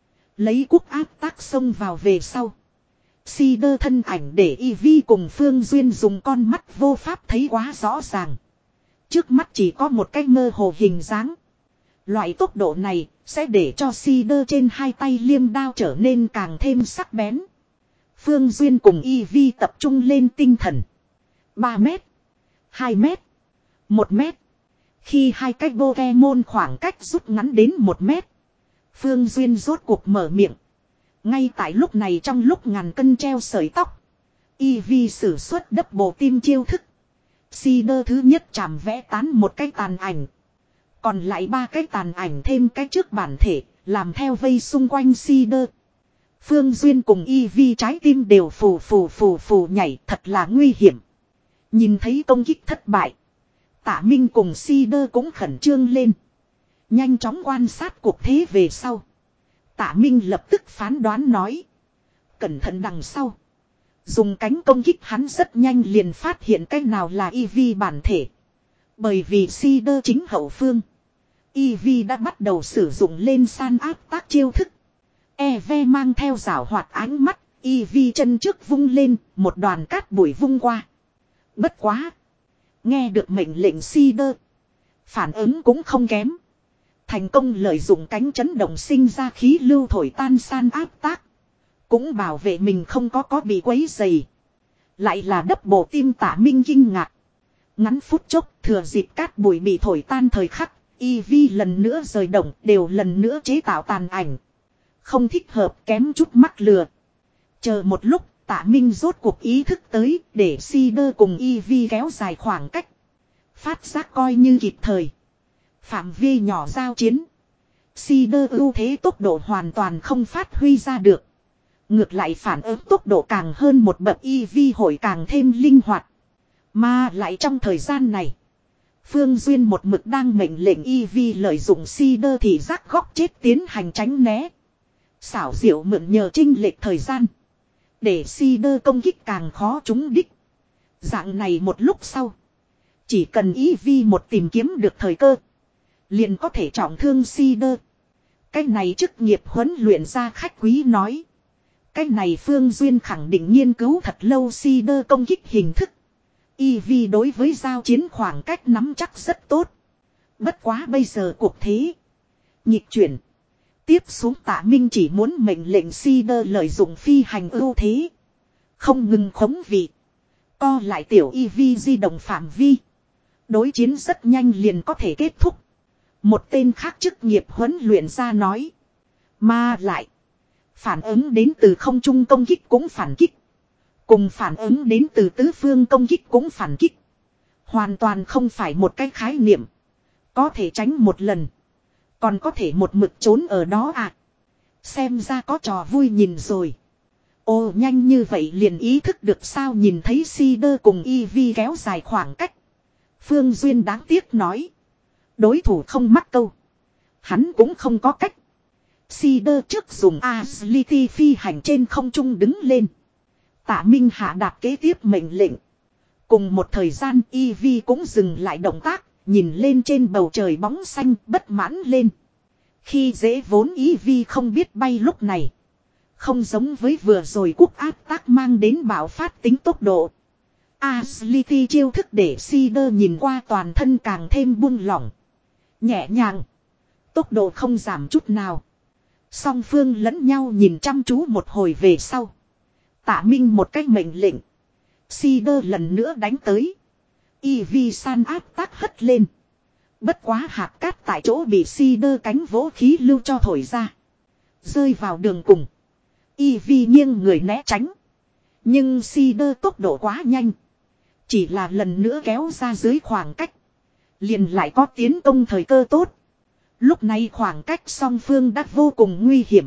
Lấy quốc áp tác xông vào về sau. Seeder thân ảnh để Eevee cùng Phương Duyên dùng con mắt vô pháp thấy quá rõ ràng. Trước mắt chỉ có một cái mơ hồ hình dáng. Loại tốc độ này sẽ để cho Seeder trên hai tay liêm đao trở nên càng thêm sắc bén. Phương Duyên cùng Eevee tập trung lên tinh thần. ba mét, hai mét, một mét. Khi hai cái Pokemon khoảng cách rút ngắn đến một mét. Phương Duyên rốt cuộc mở miệng. Ngay tại lúc này trong lúc ngàn cân treo sợi tóc. Eevee sử xuất double team chiêu thức. Seeder thứ nhất chạm vẽ tán một cái tàn ảnh. Còn lại ba cái tàn ảnh thêm cái trước bản thể. Làm theo vây xung quanh Seeder. Phương Duyên cùng Eevee trái tim đều phù phù phù phù nhảy thật là nguy hiểm. Nhìn thấy công kích thất bại. Tạ Minh cùng Seeder cũng khẩn trương lên. Nhanh chóng quan sát cuộc thế về sau. Tạ Minh lập tức phán đoán nói. Cẩn thận đằng sau. Dùng cánh công kích hắn rất nhanh liền phát hiện cái nào là Eevee bản thể. Bởi vì Seeder chính hậu phương. Eevee đã bắt đầu sử dụng lên san áp tác chiêu thức. Eve mang theo rảo hoạt ánh mắt. Eevee chân trước vung lên. Một đoàn cát bụi vung qua. Bất quá. Nghe được mệnh lệnh Seeder. Phản ứng cũng không kém. Thành công lợi dụng cánh chấn động sinh ra khí lưu thổi tan san áp tác. Cũng bảo vệ mình không có có bị quấy dày. Lại là double team. Tạ Minh kinh ngạc. Ngắn phút chốc thừa dịp cát bụi bị thổi tan thời khắc. Eevee lần nữa rời động đều lần nữa chế tạo tàn ảnh. Không thích hợp kém chút mắc lừa. Chờ một lúc Tạ Minh rốt cuộc ý thức tới để Cider cùng Eevee kéo dài khoảng cách. Phát giác coi như kịp thời. Phạm vi nhỏ giao chiến. Cider ưu thế tốc độ hoàn toàn không phát huy ra được. Ngược lại phản ứng tốc độ càng hơn một bậc, Eevee hội càng thêm linh hoạt. Mà lại trong thời gian này, Phương Duyên một mực đang mệnh lệnh Eevee lợi dụng Cider thì giác góc chết tiến hành tránh né. Xảo diệu mượn nhờ chênh lệch thời gian, để Cider công kích càng khó trúng đích. Dạng này một lúc sau, chỉ cần Eevee một tìm kiếm được thời cơ, liền có thể trọng thương Cider. Cái này chức nghiệp huấn luyện ra khách quý nói. Cái này Phương Duyên khẳng định nghiên cứu thật lâu Cider công kích hình thức. Eevee đối với giao chiến khoảng cách nắm chắc rất tốt. Bất quá bây giờ cuộc thế nghịch chuyển. Tiếp xuống Tạ Minh chỉ muốn mệnh lệnh Cider lợi dụng phi hành ưu thế, không ngừng khống vị, co lại tiểu Eevee di động phạm vi. Đối chiến rất nhanh liền có thể kết thúc. Một tên khác chức nghiệp huấn luyện ra nói. Mà lại, phản ứng đến từ không trung công kích cũng phản kích, cùng phản ứng đến từ tứ phương công kích cũng phản kích. Hoàn toàn không phải một cái khái niệm. Có thể tránh một lần, còn có thể một mực trốn ở đó à. Xem ra có trò vui nhìn rồi. Ồ, nhanh như vậy liền ý thức được sao? Nhìn thấy Cider cùng Eevee kéo dài khoảng cách, Phương Duyên đáng tiếc nói. Đối thủ không mắc câu, hắn cũng không có cách. Cider trước dùng Agility phi hành trên không trung đứng lên. Tạ Minh hạ đạt kế tiếp mệnh lệnh. Cùng một thời gian Eevee cũng dừng lại động tác, nhìn lên trên bầu trời bóng xanh bất mãn lên. Khi dễ vốn Eevee không biết bay lúc này, không giống với vừa rồi quốc áp tác mang đến bạo phát tính tốc độ. Agility chiêu thức để Cider nhìn qua toàn thân càng thêm buông lỏng, nhẹ nhàng, tốc độ không giảm chút nào. Song phương lẫn nhau nhìn chăm chú một hồi về sau, Tạ Minh một cách mệnh lệnh, Cider lần nữa đánh tới. Eevee san áp tác hất lên. Bất quá hạt cát tại chỗ bị Cider cánh vỗ khí lưu cho thổi ra, rơi vào đường cùng. Eevee nghiêng người né tránh, nhưng Cider tốc độ quá nhanh, chỉ là lần nữa kéo ra dưới khoảng cách, liền lại có tiến công thời cơ tốt. Lúc này khoảng cách song phương đã vô cùng nguy hiểm.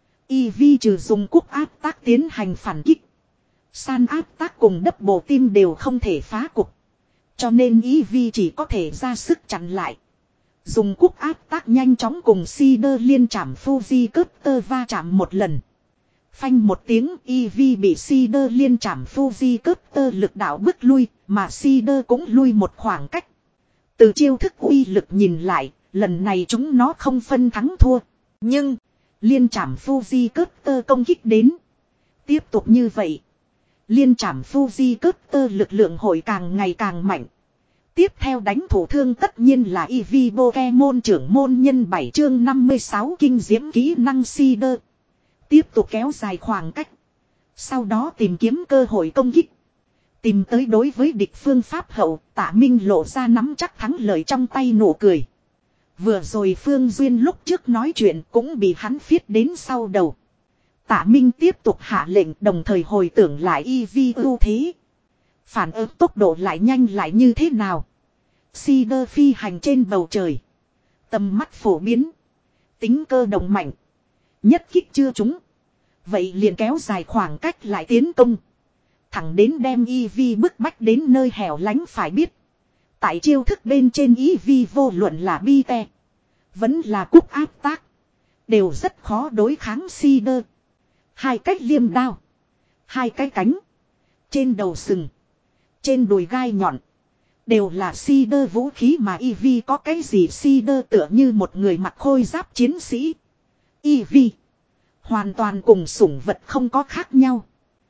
Eevee trừ dùng quốc áp tác tiến hành phản kích, san áp tác cùng đấp bộ tim đều không thể phá cục. Cho nên Eevee chỉ có thể ra sức chặn lại. Dùng quốc áp tác nhanh chóng cùng Cider liên chạm Fuji Cutter va chạm một lần. Phanh một tiếng, Eevee bị Cider liên chạm Fuji Cutter lực đạo bước lui, mà Cider cũng lui một khoảng cách. Từ chiêu thức uy lực nhìn lại, lần này chúng nó không phân thắng thua. Nhưng, liên chạm Fuji Cutter công kích đến. Tiếp tục như vậy, liên chạm Fuji Cutter lực lượng hội càng ngày càng mạnh. Tiếp theo đánh thủ thương tất nhiên là Eevee Pokemon trưởng môn nhân bảy chương năm mươi sáu kinh diễm kỹ năng Cider. Tiếp tục kéo dài khoảng cách, sau đó tìm kiếm cơ hội công kích. Tìm tới đối với địch phương pháp hậu, Tạ Minh lộ ra nắm chắc thắng lợi trong tay nụ cười. Vừa rồi Phương Duyên lúc trước nói chuyện cũng bị hắn phiết đến sau đầu. Tạ Minh tiếp tục hạ lệnh, đồng thời hồi tưởng lại Eevee ưu thế. Phản ứng tốc độ lại nhanh lại như thế nào? Cider phi hành trên bầu trời, tầm mắt phổ biến, tính cơ động mạnh. Nhất kích chưa trúng, vậy liền kéo dài khoảng cách lại tiến công, thẳng đến đem Eevee bức bách đến nơi hẻo lánh. Phải biết, tại chiêu thức bên trên Eevee vô luận là bi te, vẫn là cúc áp tác, đều rất khó đối kháng Cider. Hai cách liêm đao, hai cái cánh, trên đầu sừng, trên đùi gai nhọn, đều là Cider vũ khí mà Eevee có cái gì? Cider tựa như một người mặc khôi giáp chiến sĩ. Eevee hoàn toàn cùng sủng vật không có khác nhau.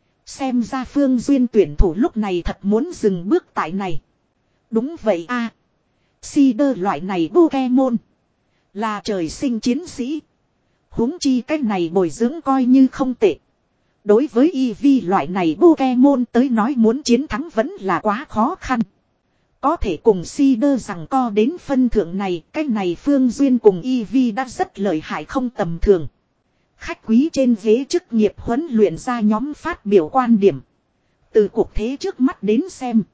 Xem ra Phương Duyên tuyển thủ lúc này thật muốn dừng bước tại này. Đúng vậy a, à, Cider loại này Pokemon là trời sinh chiến sĩ. Huống chi cái này bồi dưỡng coi như không tệ. Đối với Eevee loại này Pokemon tới nói muốn chiến thắng vẫn là quá khó khăn. Có thể cùng Cider rằng co đến phân thượng này, cái này Phương Duyên cùng Eevee đã rất lợi hại không tầm thường. Khách quý trên ghế chức nghiệp huấn luyện ra nhóm phát biểu quan điểm. Từ cuộc thế trước mắt đến xem.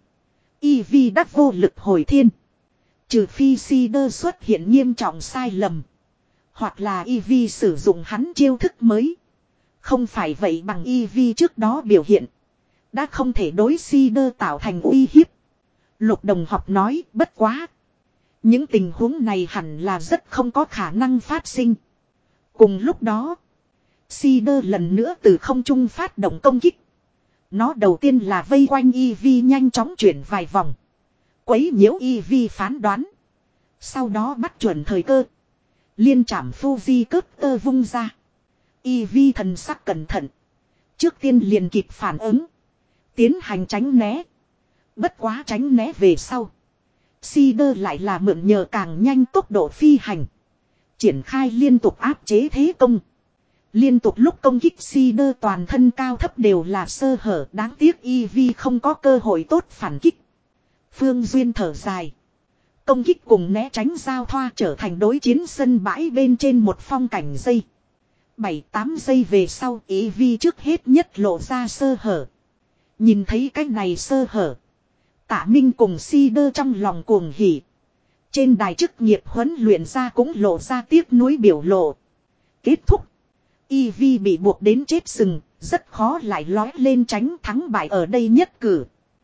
Ivy đã vô lực hồi thiên. Trừ phi Seeder xuất hiện nghiêm trọng sai lầm. Hoặc là Ivy sử dụng hắn chiêu thức mới. Không phải vậy bằng Ivy trước đó biểu hiện. Đã không thể đối Seeder tạo thành uy hiếp. Lục đồng học nói bất quá. Những tình huống này hẳn là rất không có khả năng phát sinh. Cùng lúc đó. Seeder lần nữa từ không trung phát động công kích. Nó đầu tiên là vây quanh Ivy nhanh chóng chuyển vài vòng. Quấy nhiễu Ivy phán đoán. Sau đó bắt chuẩn thời cơ. Liên chạm Fuji cướp tơ vung ra. Ivy thần sắc cẩn thận. Trước tiên liền kịp phản ứng. Tiến hành tránh né. Bất quá tránh né về sau. Seeder lại là mượn nhờ càng nhanh tốc độ phi hành. Triển khai liên tục áp chế thế công. Liên tục lúc công kích Seeder toàn thân cao thấp đều là sơ hở. Đáng tiếc Ivy không có cơ hội tốt phản kích. Phương Duyên thở dài. Công kích cùng né tránh giao thoa trở thành đối chiến sân bãi bên trên một phong cảnh giây. bảy tám giây về sau Ivy trước hết nhất lộ ra sơ hở. Nhìn thấy cái này sơ hở. Tạ Minh cùng Seeder trong lòng cuồng hỉ. Trên đài chức nghiệp huấn luyện ra cũng lộ ra tiếc nuối biểu lộ. Kết thúc. Ivy bị buộc đến chết sừng. Rất khó lại lói lên tránh thắng bại ở đây nhất cử.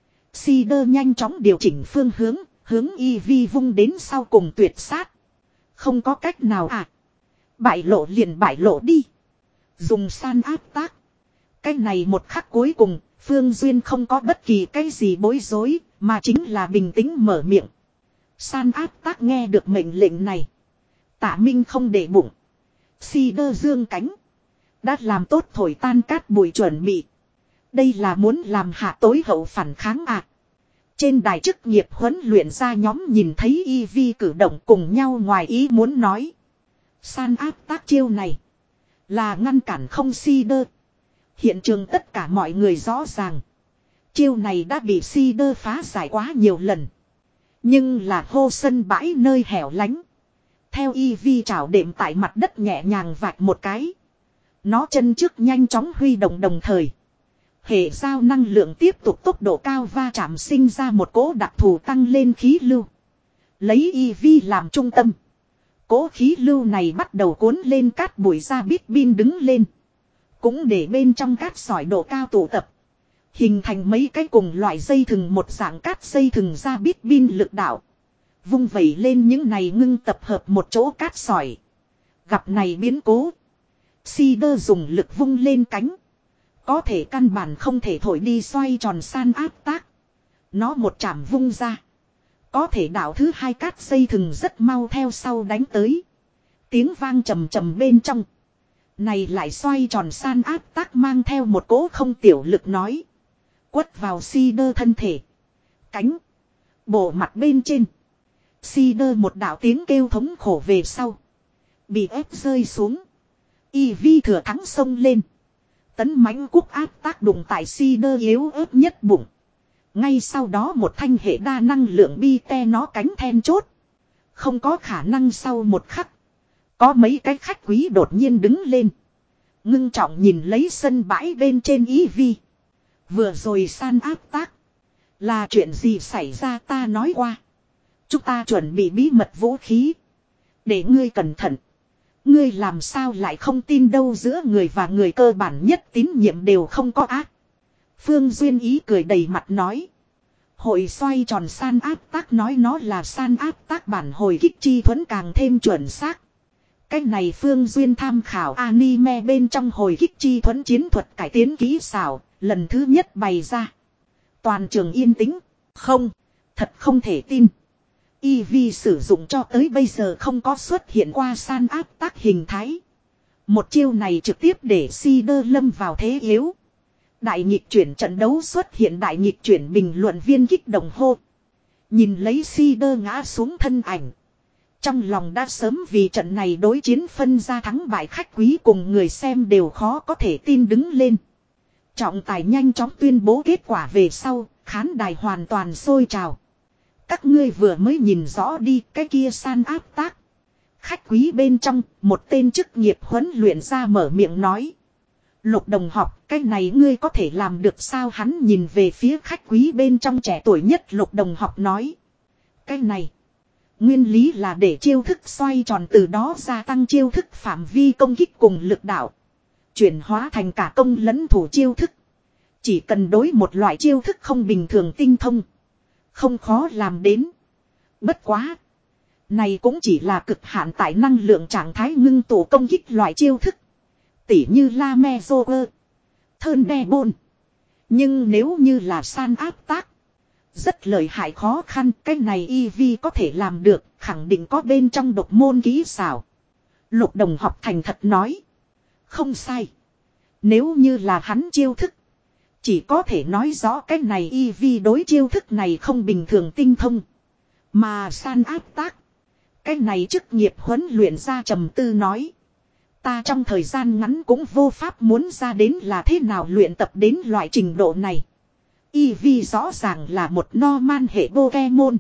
Seeder nhanh chóng điều chỉnh phương hướng. Hướng Ivy vung đến sau cùng tuyệt sát. Không có cách nào à. Bại lộ liền bại lộ đi. Dùng san áp tác. Cái này một khắc cuối cùng. Phương Duyên không có bất kỳ cái gì bối rối. Mà chính là bình tĩnh mở miệng. San áp tác nghe được mệnh lệnh này. Tạ Minh không để bụng. Seeder dương cánh. Đã làm tốt thổi tan cát bụi chuẩn bị. Đây là muốn làm hạ tối hậu phản kháng à. Trên đài chức nghiệp huấn luyện ra nhóm nhìn thấy Ivy cử động cùng nhau ngoài ý muốn nói. San áp tác chiêu này. Là ngăn cản không Seeder. Hiện trường tất cả mọi người rõ ràng. Chiêu này đã bị Seeder phá giải quá nhiều lần. Nhưng là hô sân bãi nơi hẻo lánh. Theo Ivy trảo đệm tại mặt đất nhẹ nhàng vạch một cái. Nó chân trước nhanh chóng huy động đồng thời. Hệ giao năng lượng tiếp tục tốc độ cao va chạm sinh ra một cỗ đặc thù tăng lên khí lưu. Lấy Ivy làm trung tâm. Cỗ khí lưu này bắt đầu cuốn lên cát bụi ra bít bin đứng lên. Cũng để bên trong cát sỏi độ cao tụ tập. Hình thành mấy cái cùng loại dây thừng một dạng cát dây thừng ra bít bin lực đạo. Vung vẩy lên những này ngưng tập hợp một chỗ cát sỏi. Gặp này biến cố. Seeder dùng lực vung lên cánh. Có thể căn bản không thể thổi đi xoay tròn san áp tác. Nó một chạm vung ra. Có thể đảo thứ hai cát dây thừng rất mau theo sau đánh tới. Tiếng vang trầm trầm bên trong. Này lại xoay tròn san áp tác mang theo một cỗ không tiểu lực nói. Quất vào Seeder thân thể. Cánh. Bộ mặt bên trên. Seeder một đạo tiếng kêu thống khổ về sau. Bị ép rơi xuống. Ivy thừa thắng xông lên. Tấn mãnh quốc áp tác đụng tại Seeder yếu ớt nhất bụng. Ngay sau đó một thanh hệ đa năng lượng bi te nó cánh then chốt. Không có khả năng sau một khắc. Có mấy cái khách quý đột nhiên đứng lên. Ngưng trọng nhìn lấy sân bãi bên trên Ivy. Vừa rồi san áp tác. Là chuyện gì xảy ra ta nói qua. Chúng ta chuẩn bị bí mật vũ khí. Để ngươi cẩn thận. Ngươi làm sao lại không tin đâu giữa người và người cơ bản nhất tín nhiệm đều không có ác. Phương Duyên ý cười đầy mặt nói. Hội xoay tròn san áp tác nói nó là san áp tác bản hồi kích chi thuẫn càng thêm chuẩn xác. Cái này Phương Duyên tham khảo anime bên trong hồi kích chi thuẫn chiến thuật cải tiến kỹ xảo, lần thứ nhất bày ra. Toàn trường yên tĩnh, không, thật không thể tin. Ivy sử dụng cho tới bây giờ không có xuất hiện qua san áp tác hình thái. Một chiêu này trực tiếp để Seeder lâm vào thế yếu. Đại nghịch chuyển trận đấu xuất hiện đại nghịch chuyển bình luận viên kích động hô. Nhìn lấy Seeder ngã xuống thân ảnh. Trong lòng đã sớm vì trận này đối chiến phân ra thắng bại khách quý cùng người xem đều khó có thể tin đứng lên. Trọng tài nhanh chóng tuyên bố kết quả về sau, khán đài hoàn toàn sôi trào. Các ngươi vừa mới nhìn rõ đi cái kia san áp tác. Khách quý bên trong, một tên chức nghiệp huấn luyện ra mở miệng nói. Lục đồng học, cái này ngươi có thể làm được sao? Hắn nhìn về phía khách quý bên trong trẻ tuổi nhất. Lục đồng học nói. Cái này, nguyên lý là để chiêu thức xoay tròn, từ đó gia tăng chiêu thức phạm vi công kích cùng lực đạo. Chuyển hóa thành cả công lẫn thủ chiêu thức. Chỉ cần đối một loại chiêu thức không bình thường tinh thông, không khó làm đến. Bất quá, này cũng chỉ là cực hạn tại năng lượng trạng thái ngưng tụ công kích loại chiêu thức. Tỉ như La Me Joker, Thunderbolt. Nhưng nếu như là san áp tác, rất lợi hại khó khăn. Cái này Eevee có thể làm được, khẳng định có bên trong độc môn kỹ xảo. Lục đồng học thành thật nói. Không sai. Nếu như là hắn chiêu thức, chỉ có thể nói rõ cái này Eevee đối chiêu thức này không bình thường tinh thông. Mà san áp tác, cái này chức nghiệp huấn luyện ra trầm tư nói. Ta trong thời gian ngắn cũng vô pháp muốn ra đến là thế nào luyện tập đến loại trình độ này. Eevee rõ ràng là một normal hệ Pokemon,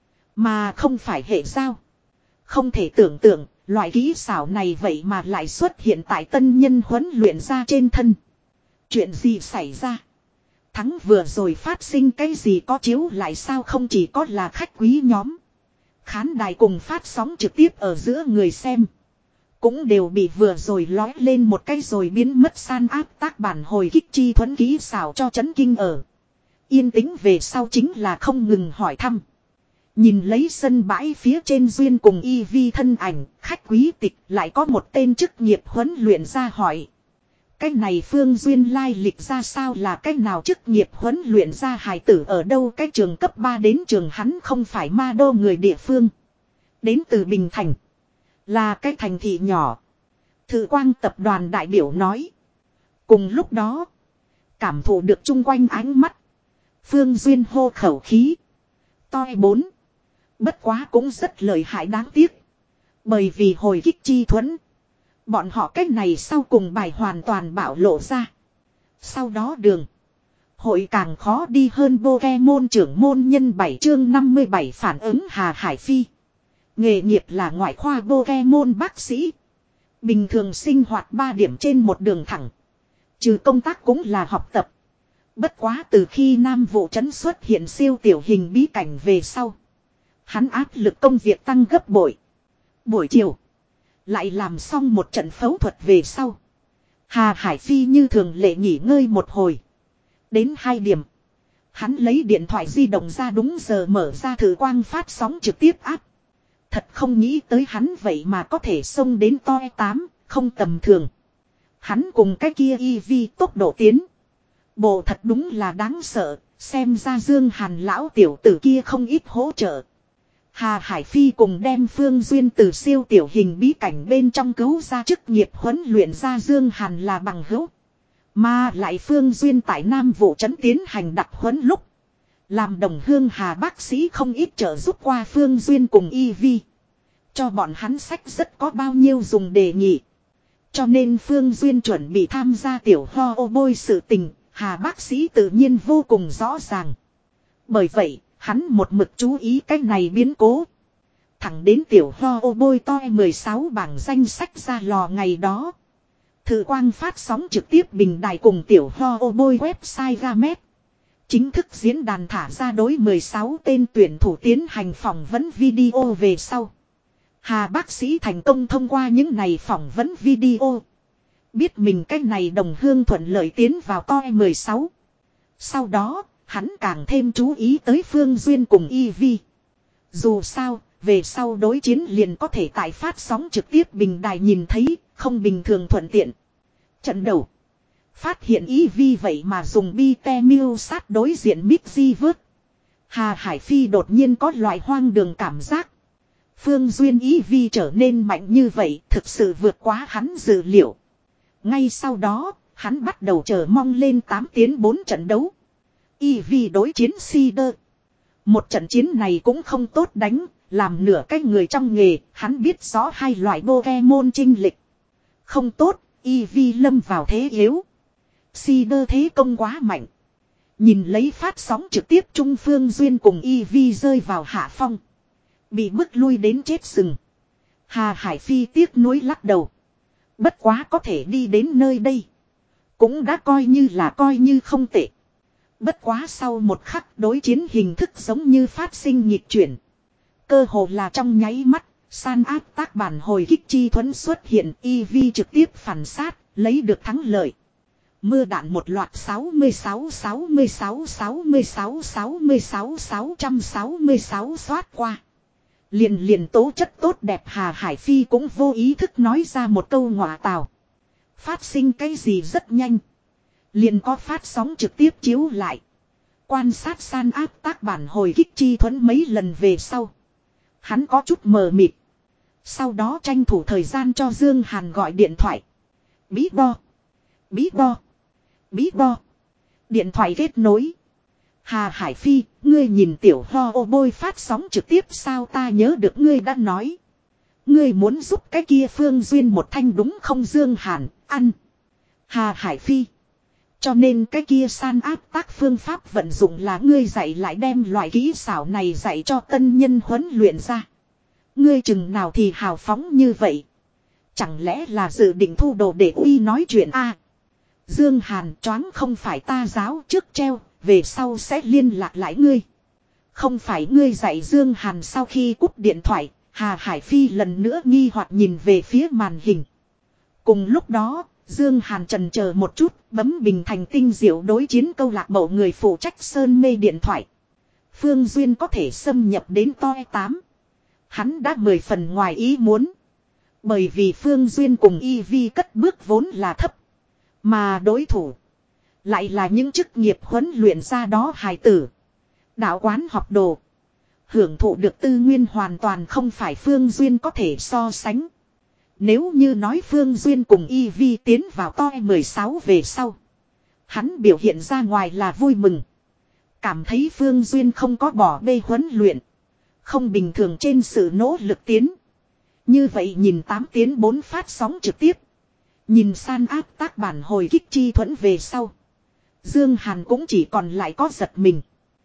mà không phải hệ sao. Không thể tưởng tượng, loại kỹ xảo này vậy mà lại xuất hiện tại tân nhân huấn luyện ra trên thân. Chuyện gì xảy ra? Thắng vừa rồi phát sinh cái gì có chiếu lại sao? Không chỉ có là khách quý nhóm, khán đài cùng phát sóng trực tiếp ở giữa người xem cũng đều bị vừa rồi lói lên một cái rồi biến mất san áp tác bản hồi kích chi thuẫn kỹ xảo cho chấn kinh ở. Yên tĩnh về sau chính là không ngừng hỏi thăm. Nhìn lấy sân bãi phía trên Duyên cùng Eevee thân ảnh, khách quý tịch lại có một tên chức nghiệp huấn luyện ra hỏi. Cái này Phương Duyên lai lịch ra sao, là cái nào chức nghiệp huấn luyện ra hài tử ở đâu? Cái trường cấp ba đến trường hắn không phải ma đô người địa phương. Đến từ Bình Thành. Là cái thành thị nhỏ. Thự Quang tập đoàn đại biểu nói. Cùng lúc đó, cảm thụ được chung quanh ánh mắt, Phương Duyên hô khẩu khí. Toi bốn. Bất quá cũng rất lợi hại, đáng tiếc. Bởi vì hồi kích chi thuẫn, bọn họ cách này sau cùng bài hoàn toàn bạo lộ ra. Sau đó đường hội càng khó đi hơn. Pokemon trưởng môn nhân bảy chương năm mươi bảy phản ứng Hà Hải Phi. Nghề nghiệp là ngoại khoa Pokemon bác sĩ. Bình thường sinh hoạt ba điểm trên một đường thẳng. Trừ công tác cũng là học tập. Bất quá từ khi Nam Vụ Trấn xuất hiện siêu tiểu hình bí cảnh về sau, hắn áp lực công việc tăng gấp bội. Buổi chiều, lại làm xong một trận phẫu thuật về sau, Hà Hải Phi như thường lệ nghỉ ngơi một hồi. Đến hai điểm, hắn lấy điện thoại di động ra, đúng giờ mở ra Thử Quang phát sóng trực tiếp áp. Thật không nghĩ tới hắn vậy mà có thể xông đến toi tám, không tầm thường. Hắn cùng cái kia Eevee tốc độ tiến bộ thật đúng là đáng sợ, xem ra Dương Hàn lão tiểu tử kia không ít hỗ trợ. Hà Hải Phi cùng đem Phương Duyên từ siêu tiểu hình bí cảnh bên trong cứu ra, chức nghiệp huấn luyện ra Dương Hàn là bằng hữu. Mà lại Phương Duyên tại Nam Vụ Trấn tiến hành đặc huấn lúc, làm đồng hương Hà bác sĩ không ít trợ giúp qua Phương Duyên cùng Eevee. Cho bọn hắn sách rất có bao nhiêu dùng đề nghị. Cho nên Phương Duyên chuẩn bị tham gia tiểu ho ô bôi sự tình, Hà bác sĩ tự nhiên vô cùng rõ ràng. Bởi vậy, hắn một mực chú ý cách này biến cố. Thẳng đến tiểu ho ô bôi toi mười sáu bảng danh sách ra lò ngày đó, Thử Quang phát sóng trực tiếp bình đài cùng tiểu ho ô bôi website Gamet chính thức diễn đàn thả ra đối mười sáu tên tuyển thủ tiến hành phỏng vấn video về sau, Hà bác sĩ thành công thông qua những này phỏng vấn video, biết mình cách này đồng hương thuận lợi tiến vào toi mười sáu. Sau đó, hắn càng thêm chú ý tới Phương Duyên cùng Eevee. Dù sao, về sau đối chiến liền có thể tại phát sóng trực tiếp bình đài nhìn thấy, không bình thường thuận tiện. Trận đầu, phát hiện Eevee vậy mà dùng bi te miêu sát đối diện Midgivert. Hà Hải Phi đột nhiên có loại hoang đường cảm giác. Phương Duyên Eevee trở nên mạnh như vậy thực sự vượt quá hắn dự liệu. Ngay sau đó, hắn bắt đầu chờ mong lên tám tiến bốn trận đấu. Eevee đối chiến Seeder. Một trận chiến này cũng không tốt đánh, làm nửa cái người trong nghề, hắn biết rõ hai loại Pokemon chênh lệch. Không tốt, Eevee lâm vào thế yếu. Seeder thế công quá mạnh. Nhìn lấy phát sóng trực tiếp Trung Phương Duyên cùng Eevee rơi vào hạ phong, bị bức lui đến chết sừng. Hà Hải Phi tiếc nuối lắc đầu. Bất quá có thể đi đến nơi đây. Cũng đã coi như là coi như không tệ. Bất quá sau một khắc đối chiến hình thức giống như phát sinh nhịp chuyển. Cơ hồ là trong nháy mắt, san áp tác bản hồi kích chi thuẫn xuất hiện, e vê trực tiếp phản sát, lấy được thắng lợi. Mưa đạn một loạt sáu mươi sáu, sáu mươi sáu, sáu mươi sáu, sáu mươi sáu, sáu trăm sáu mươi sáu xoát qua. Liền liền tố chất tốt đẹp Hà Hải Phi cũng vô ý thức nói ra một câu ngọa tào. Phát sinh cái gì rất nhanh. Liền có phát sóng trực tiếp chiếu lại. Quan sát san áp tác bản hồi kích chi thuẫn mấy lần về sau. Hắn có chút mờ mịt. Sau đó tranh thủ thời gian cho Dương Hàn gọi điện thoại. Bí bo. Bí bo. Bí bo. Điện thoại kết nối. Hà Hải Phi, ngươi nhìn tiểu ho ô bôi phát sóng trực tiếp sao ta nhớ được ngươi đã nói. Ngươi muốn giúp cái kia Phương Duyên một thanh đúng không Dương Hàn, ăn. Hà Hải Phi. Cho nên cái kia san áp tác phương pháp vận dụng là ngươi dạy lại đem loại kỹ xảo này dạy cho tân nhân huấn luyện ra. Ngươi chừng nào thì hào phóng như vậy. Chẳng lẽ là dự định thu đồ để uy nói chuyện a? À, Dương Hàn choáng không phải ta giáo trước treo, về sau sẽ liên lạc lại ngươi. Không phải ngươi dạy Dương Hàn sau khi cúp điện thoại, Hà Hải Phi lần nữa nghi hoặc nhìn về phía màn hình. Cùng lúc đó, Dương Hàn chần chờ một chút, bấm bình thành tinh diệu đối chiến câu lạc bộ người phụ trách Sơn Mê điện thoại. Phương Duyên có thể xâm nhập đến toi tám. Hắn đã mười phần ngoài ý muốn. Bởi vì Phương Duyên cùng y vê cất bước vốn là thấp. Mà đối thủ lại là những chức nghiệp huấn luyện ra đó hài tử. Đạo quán học đồ. Hưởng thụ được tư nguyên hoàn toàn không phải Phương Duyên có thể so sánh. Nếu như nói Phương Duyên cùng y vê tiến vào toi mười sáu về sau. Hắn biểu hiện ra ngoài là vui mừng. Cảm thấy Phương Duyên không có bỏ bê huấn luyện. Không bình thường trên sự nỗ lực tiến. Như vậy nhìn tám tiến bốn phát sóng trực tiếp. Nhìn san áp tác bản hồi kích chi thuẫn về sau. Dương Hàn cũng chỉ còn lại có giật mình.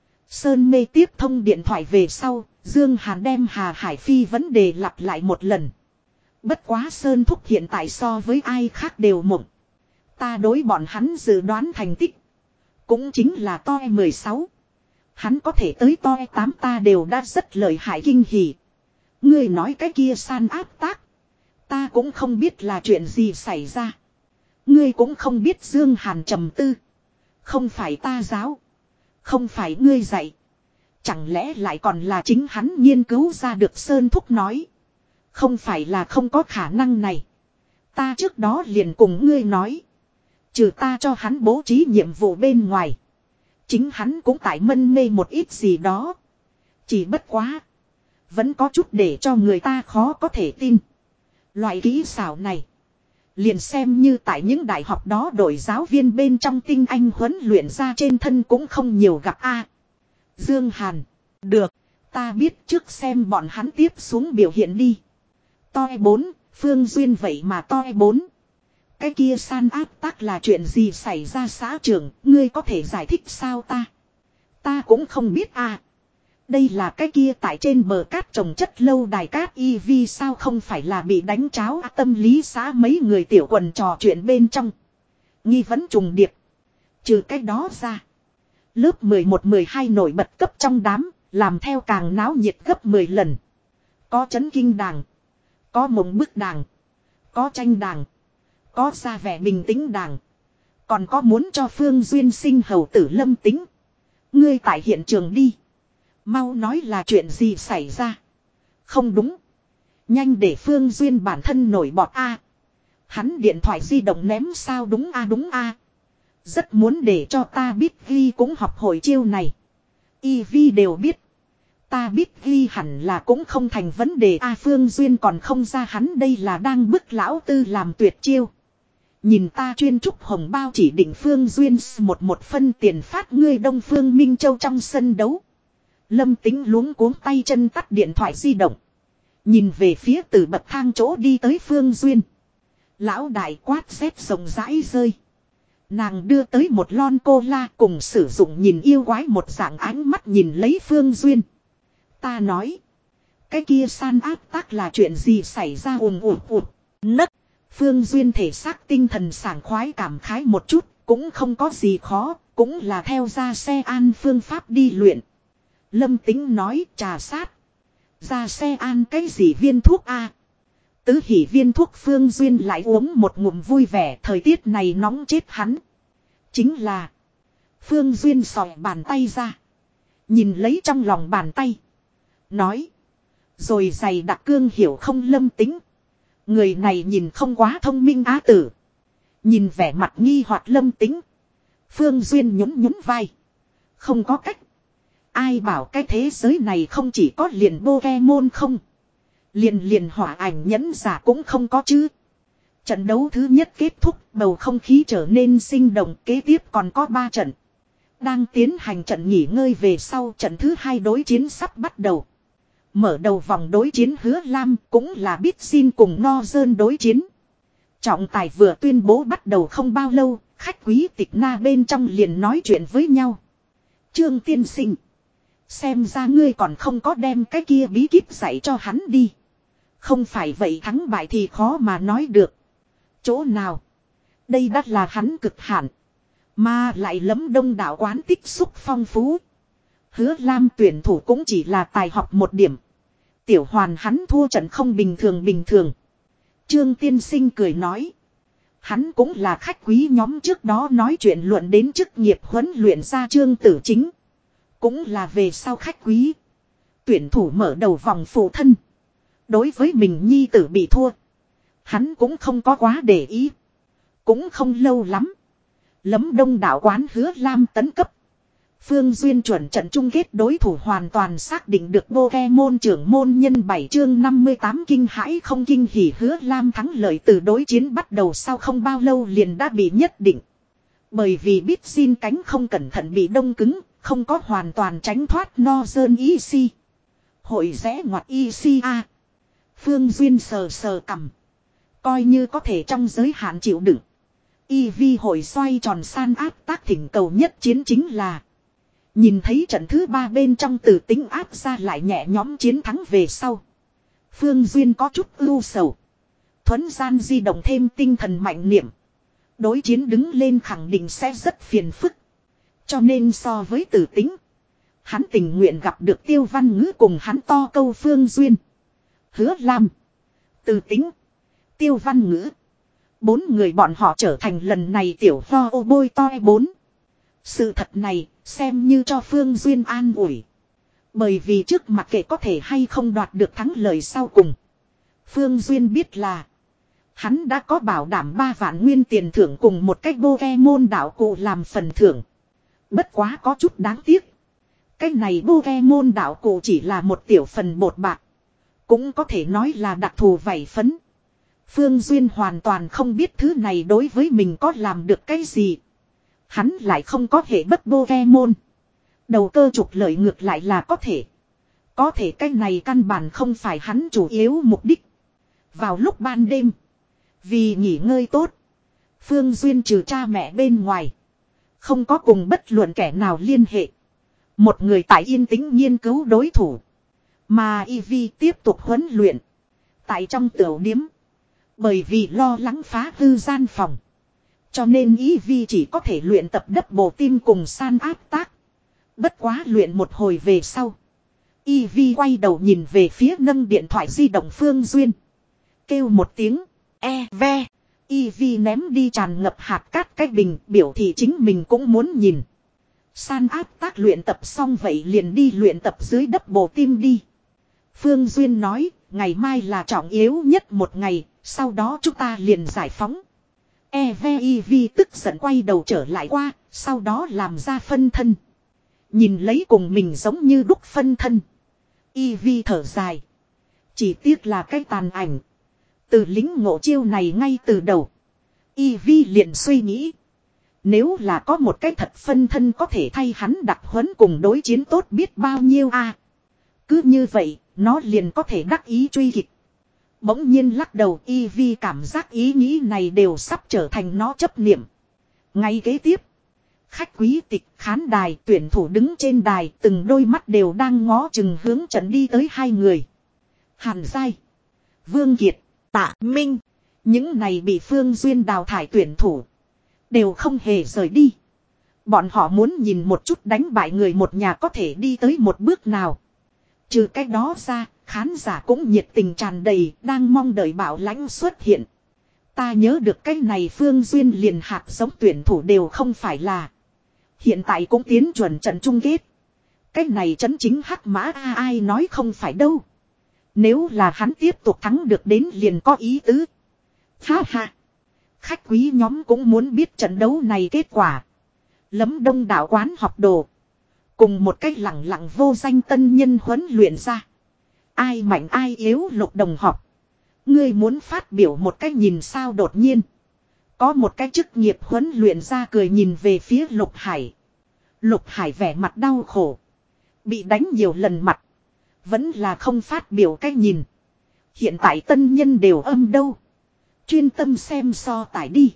Sơn Mê tiếp thông điện thoại về sau. Dương Hàn đem Hà Hải Phi vấn đề lặp lại một lần. Bất quá Sơn Thúc hiện tại so với ai khác đều mộng. Ta đối bọn hắn dự đoán thành tích. Cũng chính là toi mười sáu. Hắn có thể tới toi tám ta đều đã rất lợi hại kinh hỉ. Ngươi nói cái kia san áp tác. Ta cũng không biết là chuyện gì xảy ra. Ngươi cũng không biết Dương Hàn trầm tư. Không phải ta giáo. Không phải ngươi dạy. Chẳng lẽ lại còn là chính hắn nghiên cứu ra được Sơn Thúc nói. Không phải là không có khả năng này. Ta trước đó liền cùng ngươi nói. Trừ ta cho hắn bố trí nhiệm vụ bên ngoài. Chính hắn cũng tại mân mê một ít gì đó. Chỉ bất quá. Vẫn có chút để cho người ta khó có thể tin. Loại kỹ xảo này. Liền xem như tại những đại học đó đội giáo viên bên trong tinh anh huấn luyện ra trên thân cũng không nhiều gặp a. Dương Hàn. Được. Ta biết trước xem bọn hắn tiếp xuống biểu hiện đi. toi bốn. Phương Duyên vậy mà toi bốn. Cái kia san áp tác là chuyện gì xảy ra xã trưởng. Ngươi có thể giải thích sao ta? Ta cũng không biết a. Đây là cái kia tại trên bờ cát trồng chất lâu đài cát y vi sao không phải là bị đánh cháo tâm lý xã mấy người tiểu quần trò chuyện bên trong. Nghi vấn trùng điệp. Trừ cái đó ra. Lớp mười một mười hai nổi bật cấp trong đám, làm theo càng náo nhiệt gấp mười lần. Có chấn kinh đàng. Có mộng bức đàng. Có tranh đàng. Có ra vẻ bình tĩnh đàng. Còn có muốn cho Phương Duyên sinh hầu tử Lâm Tính. Ngươi tại hiện trường đi. Mau nói là chuyện gì xảy ra. Không đúng. Nhanh để Phương Duyên bản thân nổi bọt a. Hắn điện thoại di động ném sao đúng a đúng a. Rất muốn để cho ta biết ghi cũng học hồi chiêu này. Y vi đều biết. Ta biết ghi hẳn là cũng không thành vấn đề a. Phương Duyên còn không ra hắn đây là đang bức lão tư làm tuyệt chiêu. Nhìn ta chuyên trúc hồng bao chỉ định Phương Duyên một một phân tiền phát ngươi Đông Phương Minh Châu trong sân đấu. Lâm Tính luống cuống tay chân tắt điện thoại di động. Nhìn về phía từ bậc thang chỗ đi tới Phương Duyên. Lão đại quát xếp rộng rãi rơi. Nàng đưa tới một lon cola cùng sử dụng nhìn yêu quái một dạng ánh mắt nhìn lấy Phương Duyên. Ta nói. Cái kia san áp tác là chuyện gì xảy ra ùm ùm ụt nấc. Phương Duyên thể xác tinh thần sảng khoái cảm khái một chút. Cũng không có gì khó. Cũng là theo ra xe an phương pháp đi luyện. Lâm Tính nói trà sát. Ra xe an cái gì viên thuốc a? Tứ hỉ viên thuốc Phương Duyên lại uống một ngụm vui vẻ. Thời tiết này nóng chết hắn. Chính là Phương Duyên sòi bàn tay ra. Nhìn lấy trong lòng bàn tay. Nói. Rồi giày đặc cương hiểu không Lâm Tính. Người này nhìn không quá thông minh á tử. Nhìn vẻ mặt nghi hoặc Lâm Tính. Phương Duyên nhún nhún vai. Không có cách. Ai bảo cái thế giới này không chỉ có liền Pokemon không. Liền liền hỏa ảnh nhẫn giả cũng không có chứ. Trận đấu thứ nhất kết thúc, bầu không khí trở nên sinh động, kế tiếp còn có ba trận. Đang tiến hành trận nghỉ ngơi về sau, trận thứ hai đối chiến sắp bắt đầu. Mở đầu vòng đối chiến Hứa Lam cũng là biết xin cùng Northern đối chiến. Trọng tài vừa tuyên bố bắt đầu không bao lâu, khách quý tịch na bên trong liền nói chuyện với nhau. Trương tiên sinh. Xem ra ngươi còn không có đem cái kia bí kíp dạy cho hắn đi. Không phải vậy thắng bại thì khó mà nói được. Chỗ nào? Đây đắt là hắn cực hạn. Mà lại lấm đông đảo quán tích xúc phong phú. Hứa Lam tuyển thủ cũng chỉ là tài học một điểm. Tiểu Hoàn hắn thua trận không bình thường bình thường. Trương tiên sinh cười nói. Hắn cũng là khách quý nhóm trước đó nói chuyện luận đến chức nghiệp huấn luyện ra Trương Tử Chính. Cũng là về sau khách quý. Tuyển thủ mở đầu vòng phụ thân. Đối với mình nhi tử bị thua. Hắn cũng không có quá để ý. Cũng không lâu lắm. Lấm đông đảo quán Hứa Lam tấn cấp. Phương Duyên chuẩn trận chung kết đối thủ hoàn toàn xác định được Pokemon trưởng môn nhân bảy chương năm mươi tám kinh hãi không kinh hỉ Hứa Lam thắng lợi từ đối chiến bắt đầu sau không bao lâu liền đã bị nhất định. Bởi vì biết xin cánh không cẩn thận bị đông cứng, không có hoàn toàn tránh thoát Northern e xê. Hội rẽ ngoặt e xê a. Phương Duyên sờ sờ cằm. Coi như có thể trong giới hạn chịu đựng. e vê hội xoay tròn san áp tác thỉnh cầu nhất chiến chính là. Nhìn thấy trận thứ ba bên trong từ tính áp ra lại nhẹ nhõm chiến thắng về sau. Phương Duyên có chút ưu sầu. Thuấn gian di động thêm tinh thần mạnh niệm. Đối chiến đứng lên khẳng định sẽ rất phiền phức. Cho nên so với tử tính. Hắn tình nguyện gặp được Tiêu Văn Ngữ cùng hắn to câu Phương Duyên. Hứa Lam. Tử tính. Tiêu Văn Ngữ. Bốn người bọn họ trở thành lần này tiểu ho ô bôi toi bốn. Sự thật này xem như cho Phương Duyên an ủi. Bởi vì trước mặt kệ có thể hay không đoạt được thắng lợi sau cùng. Phương Duyên biết là. Hắn đã có bảo đảm ba vạn nguyên tiền thưởng cùng một cách Pokemon đạo cụ làm phần thưởng. Bất quá có chút đáng tiếc. Cái này Pokemon đạo cụ chỉ là một tiểu phần bột bạc. Cũng có thể nói là đặc thù vảy phấn. Phương Duyên hoàn toàn không biết thứ này đối với mình có làm được cái gì. Hắn lại không có hệ bất Pokemon. Đầu cơ trục lợi ngược lại là có thể. Có thể cái này căn bản không phải hắn chủ yếu mục đích. Vào lúc ban đêm. Vì nghỉ ngơi tốt. Phương Duyên trừ cha mẹ bên ngoài. Không có cùng bất luận kẻ nào liên hệ. Một người tại yên tĩnh nghiên cứu đối thủ. Mà Eevee tiếp tục huấn luyện. Tại trong tiểu điếm. Bởi vì lo lắng phá hư gian phòng. Cho nên Eevee chỉ có thể luyện tập đắp bổ tim cùng san áp tác. Bất quá luyện một hồi về sau. Eevee quay đầu nhìn về phía nâng điện thoại di động Phương Duyên. Kêu một tiếng. E ve. Eevee ném đi tràn ngập hạt cát cái bình biểu thị chính mình cũng muốn nhìn. San áp tác luyện tập xong vậy liền đi luyện tập dưới đắp bổ tim đi. Phương Duyên nói, ngày mai là trọng yếu nhất một ngày, sau đó chúng ta liền giải phóng. Eve Eevee tức giận quay đầu trở lại qua, sau đó làm ra phân thân. Nhìn lấy cùng mình giống như đúc phân thân. Eevee thở dài. Chỉ tiếc là cái tàn ảnh. Từ lính ngộ chiêu này ngay từ đầu. Eevee liền suy nghĩ. Nếu là có một cái thật phân thân có thể thay hắn đặc huấn cùng đối chiến tốt biết bao nhiêu a à. Cứ như vậy, nó liền có thể đắc ý truy kịch. Bỗng nhiên lắc đầu Eevee cảm giác ý nghĩ này đều sắp trở thành nó chấp niệm. Ngay kế tiếp. Khách quý tịch khán đài tuyển thủ đứng trên đài từng đôi mắt đều đang ngó chừng hướng trận đi tới hai người. Hàn Giai, Vương Kiệt, Tạ Minh. Những này bị Phương Duyên đào thải tuyển thủ. Đều không hề rời đi. Bọn họ muốn nhìn một chút đánh bại người một nhà có thể đi tới một bước nào. Trừ cái đó ra, khán giả cũng nhiệt tình tràn đầy, đang mong đợi Bảo Lãnh xuất hiện. Ta nhớ được cái này Phương Duyên liền hạt giống tuyển thủ đều không phải là. Hiện tại cũng tiến chuẩn trận chung kết. Cái này chấn chính hắc mã a ai nói không phải đâu. Nếu là hắn tiếp tục thắng được đến liền có ý tứ. Ha ha. Khách quý nhóm cũng muốn biết trận đấu này kết quả. Lấm đông đảo quán học đồ. Cùng một cách lẳng lặng vô danh tân nhân huấn luyện ra. Ai mạnh ai yếu Lục đồng học. Ngươi muốn phát biểu một cách nhìn sao đột nhiên. Có một cái chức nghiệp huấn luyện ra cười nhìn về phía Lục Hải. Lục Hải vẻ mặt đau khổ. Bị đánh nhiều lần mặt. Vẫn là không phát biểu cách nhìn. Hiện tại tân nhân đều âm đâu. Chuyên tâm xem so tải đi.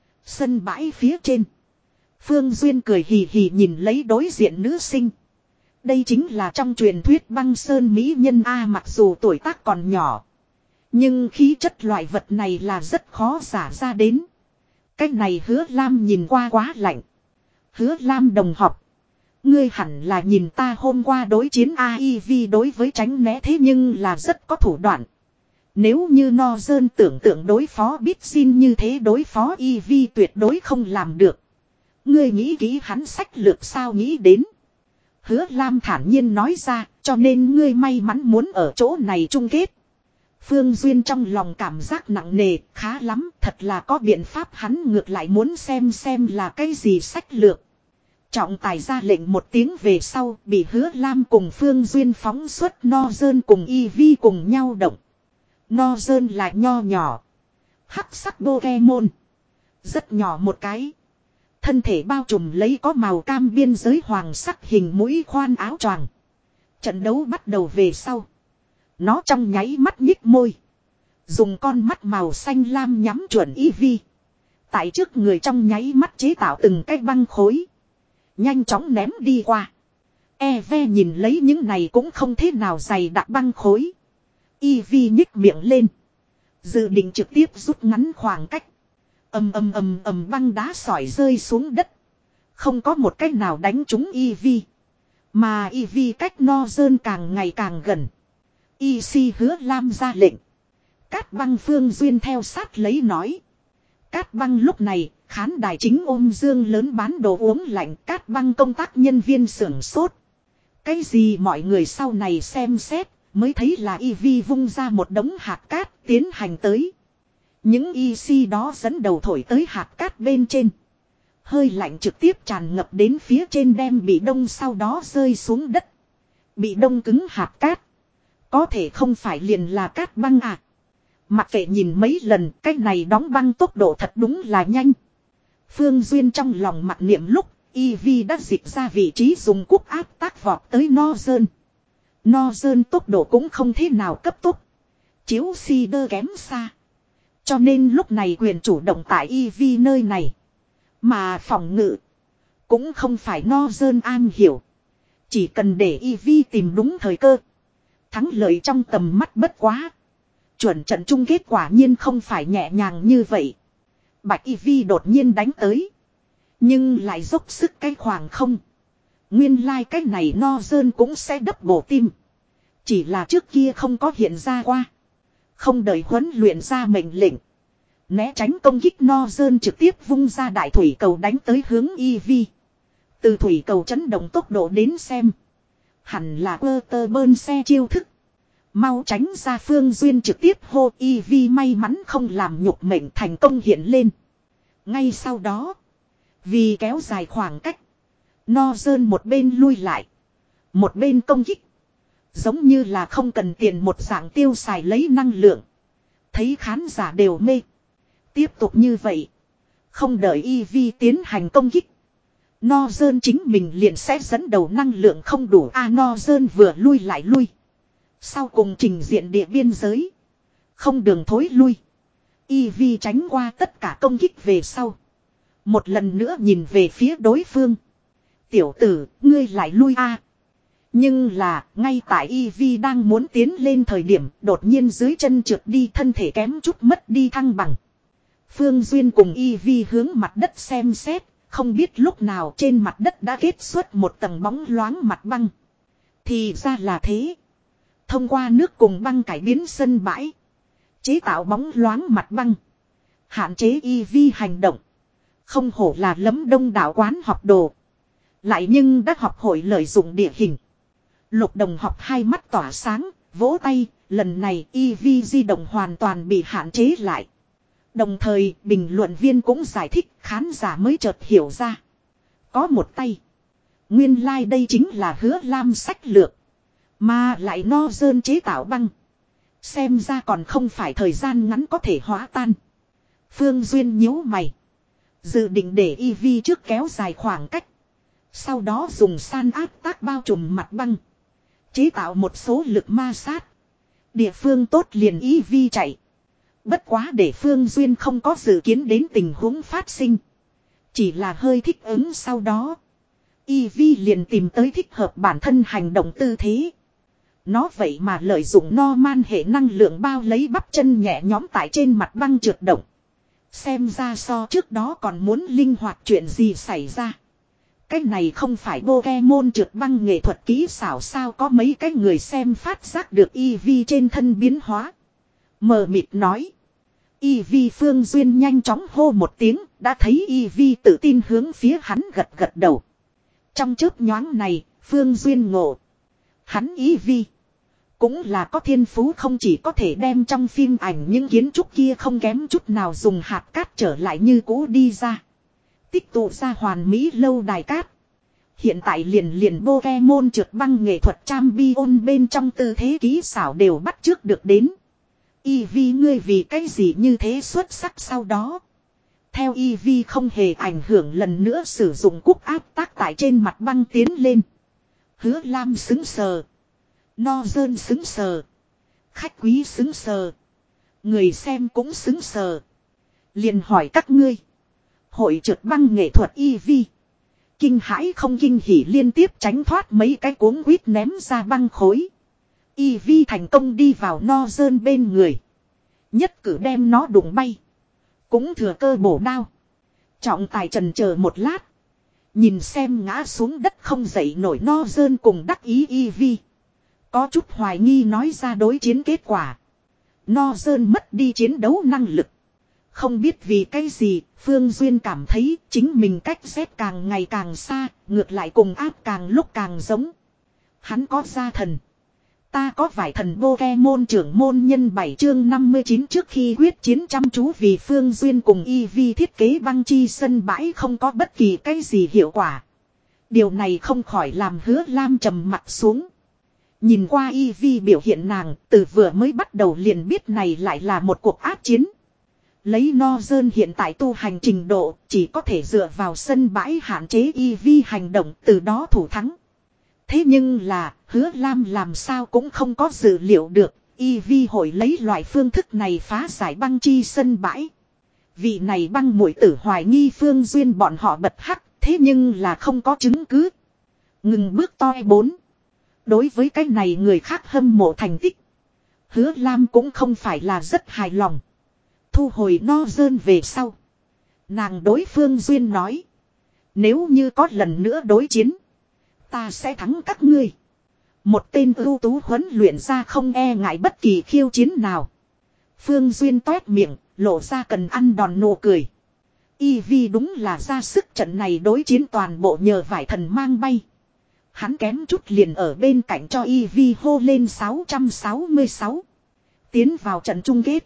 Sân bãi phía trên. Phương Duyên cười hì hì nhìn lấy đối diện nữ sinh. Đây chính là trong truyền thuyết băng sơn mỹ nhân A, mặc dù tuổi tác còn nhỏ. Nhưng khí chất loại vật này là rất khó giả ra đến. Cái này Hứa Lam nhìn qua quá lạnh. Hứa Lam đồng học. Ngươi hẳn là nhìn ta hôm qua đối chiến a i vê đối với tránh né thế nhưng là rất có thủ đoạn. Nếu như No Dơn tưởng tượng đối phó biết xin như thế đối phó i vê tuyệt đối không làm được. Ngươi nghĩ kỹ hắn sách lược sao nghĩ đến. Hứa Lam thản nhiên nói ra, cho nên ngươi may mắn muốn ở chỗ này chung kết. Phương Duyên trong lòng cảm giác nặng nề, khá lắm, thật là có biện pháp, hắn ngược lại muốn xem xem là cái gì sách lược. Trọng tài ra lệnh một tiếng về sau, bị Hứa Lam cùng Phương Duyên phóng xuất No Dơn cùng i vê cùng nhau động. No Dơn là nho nhỏ. Hắc sắc Pokemon. Rất nhỏ một cái. Thân thể bao trùm lấy có màu cam biên giới hoàng sắc hình mũi khoan áo choàng. Trận đấu bắt đầu về sau. Nó trong nháy mắt nhích môi. Dùng con mắt màu xanh lam nhắm chuẩn i vê. Tại trước người trong nháy mắt chế tạo từng cái băng khối. Nhanh chóng ném đi qua. Eve nhìn lấy những này cũng không thế nào dày đặc băng khối. i vê nhích miệng lên. Dự định trực tiếp rút ngắn khoảng cách. Ầm ầm ầm ầm băng đá sỏi rơi xuống đất. Không có một cách nào đánh trúng i vê. Mà i vê cách No Dơn càng ngày càng gần. i xê Hứa Lam ra lệnh. Cát Băng Phương Duyên theo sát lấy nói. Cát Băng lúc này, khán đài chính ôm dương lớn bán đồ uống lạnh, Cát Băng công tác nhân viên sưởng sốt. Cái gì mọi người sau này xem xét, mới thấy là i vê vung ra một đống hạt cát tiến hành tới. Những i xê đó dẫn đầu thổi tới hạt cát bên trên. Hơi lạnh trực tiếp tràn ngập đến phía trên đem bị đông sau đó rơi xuống đất. Bị đông cứng hạt cát. Có thể không phải liền là cát băng à. Mặc kệ nhìn mấy lần, cái này đóng băng tốc độ thật đúng là nhanh. Phương Duyên trong lòng mặc niệm lúc, i vê đã dịch ra vị trí dùng cúc áp tác vọt tới No Dơn. No Dơn tốc độ cũng không thế nào cấp tốc. Chiếu si đơ kém xa. Cho nên lúc này quyền chủ động tại i vê nơi này. Mà phòng ngự cũng không phải No Dơn an hiểu. Chỉ cần để i vê tìm đúng thời cơ. Thắng lợi trong tầm mắt bất quá. Chuẩn trận chung kết quả nhiên không phải nhẹ nhàng như vậy. Bạch i vê đột nhiên đánh tới. Nhưng lại dốc sức cái khoảng không. Nguyên lai like cái này No Dơn cũng sẽ đập bổ tim. Chỉ là trước kia không có hiện ra qua. Không đợi huấn luyện ra mệnh lệnh. Né tránh công kích No Dơn trực tiếp vung ra đại thủy cầu đánh tới hướng i vê. Từ thủy cầu chấn động tốc độ đến xem. Hẳn là ơ tơ bơn xe chiêu thức. Mau tránh ra Phương Duyên trực tiếp hô i vê may mắn không làm nhục mệnh thành công hiện lên. Ngay sau đó. Vì kéo dài khoảng cách. No Dơn một bên lui lại. Một bên công kích. Giống như là không cần tiền một dạng tiêu xài lấy năng lượng. Thấy khán giả đều mê. Tiếp tục như vậy. Không đợi i vê tiến hành công kích. No Dơn chính mình liền sẽ dẫn đầu năng lượng không đủ. A à, No Dơn vừa lui lại lui. Sau cùng trình diện địa biên giới. Không đường thối lui. i vê tránh qua tất cả công kích về sau. Một lần nữa nhìn về phía đối phương. Tiểu tử, ngươi lại lui a. Nhưng là, ngay tại Eevee đang muốn tiến lên thời điểm, đột nhiên dưới chân trượt đi, thân thể kém chút mất đi thăng bằng. Phương Duyên cùng Eevee hướng mặt đất xem xét, không biết lúc nào trên mặt đất đã kết xuất một tầng bóng loáng mặt băng. Thì ra là thế. Thông qua nước cùng băng cải biến sân bãi, chế tạo bóng loáng mặt băng, hạn chế Eevee hành động. Không hổ là lấm đông đảo quán học đồ. Lại nhưng đã học hội lợi dụng địa hình. Lục đồng học hai mắt tỏa sáng, vỗ tay, lần này Eevee di động hoàn toàn bị hạn chế lại. Đồng thời, bình luận viên cũng giải thích, khán giả mới chợt hiểu ra. Có một tay. Nguyên lai like đây chính là Hứa Lam sách lược. Mà lại no dơn chế tạo băng. Xem ra còn không phải thời gian ngắn có thể hóa tan. Phương Duyên nhíu mày. Dự định để Eevee trước kéo dài khoảng cách. Sau đó dùng san áp tác bao trùm mặt băng. Chế tạo một số lực ma sát. Địa phương tốt liền Eevee chạy. Bất quá để Phương Duyên không có dự kiến đến tình huống phát sinh. Chỉ là hơi thích ứng sau đó. Eevee liền tìm tới thích hợp bản thân hành động tư thế. Nó vậy mà lợi dụng Norman hệ năng lượng bao lấy bắp chân nhẹ nhõm tại trên mặt băng trượt động. Xem ra so trước đó còn muốn linh hoạt chuyện gì xảy ra. Cái này không phải Pokemon trượt băng nghệ thuật kỹ xảo sao, có mấy cái người xem phát giác được Eevee trên thân biến hóa. Mờ mịt nói. Eevee. Phương Duyên nhanh chóng hô một tiếng, đã thấy Eevee tự tin hướng phía hắn gật gật đầu. Trong chớp nhoáng này, Phương Duyên ngộ. Hắn Eevee cũng là có thiên phú, không chỉ có thể đem trong phim ảnh những kiến trúc kia không kém chút nào dùng hạt cát trở lại như cũ đi ra. Tích tụ ra hoàn mỹ lâu đài cát. Hiện tại liền liền Pokemon trượt băng nghệ thuật Champion bên trong tư thế kỹ xảo đều bắt chước được đến. Eevee ngươi vì cái gì như thế xuất sắc sau đó. Theo Eevee không hề ảnh hưởng lần nữa sử dụng cúc áp tác tại trên mặt băng tiến lên. Hứa Lam xứng sờ. No dơn xứng sờ. Khách quý xứng sờ. Người xem cũng xứng sờ. Liền hỏi các ngươi. Hội trượt băng nghệ thuật Eevee. Kinh hãi không kinh hỉ liên tiếp tránh thoát mấy cái cuống quýt ném ra băng khối. Eevee thành công đi vào no dơn bên người. Nhất cử đem nó đụng bay. Cũng thừa cơ bổ đao. Trọng tài trần chờ một lát. Nhìn xem ngã xuống đất không dậy nổi no dơn cùng đắc ý Eevee. Có chút hoài nghi nói ra đối chiến kết quả. No dơn mất đi chiến đấu năng lực. Không biết vì cái gì, Phương Duyên cảm thấy chính mình cách Z càng ngày càng xa, ngược lại cùng áp càng lúc càng giống. Hắn có gia thần. Ta có vài thần Pokemon trưởng môn nhân bảy chương năm mươi chín trước khi quyết chiến chăm chú vì Phương Duyên cùng Eevee thiết kế băng chi sân bãi không có bất kỳ cái gì hiệu quả. Điều này không khỏi làm Hứa Lam trầm mặt xuống. Nhìn qua Eevee biểu hiện nàng, từ vừa mới bắt đầu liền biết này lại là một cuộc ác chiến. Lấy no dơn hiện tại tu hành trình độ, chỉ có thể dựa vào sân bãi hạn chế Eevee hành động, từ đó thủ thắng. Thế nhưng là, Hứa Lam làm sao cũng không có dự liệu được, Eevee hội lấy loại phương thức này phá giải băng chi sân bãi. Vị này băng muội tử hoài nghi Phương Duyên bọn họ bật hắc, thế nhưng là không có chứng cứ. Ngừng bước toi bốn. Đối với cái này người khác hâm mộ thành tích, Hứa Lam cũng không phải là rất hài lòng. Thu hồi no dơn về sau, nàng đối Phương Duyên nói. Nếu như có lần nữa đối chiến, ta sẽ thắng các ngươi. Một tên ưu tú huấn luyện ra không e ngại bất kỳ khiêu chiến nào. Phương Duyên toét miệng, lộ ra cần ăn đòn nụ cười. Eevee đúng là ra sức, trận này đối chiến toàn bộ nhờ vải thần mang bay. Hắn kém chút liền ở bên cạnh cho Eevee hô lên sáu trăm sáu mươi sáu. Tiến vào trận chung kết,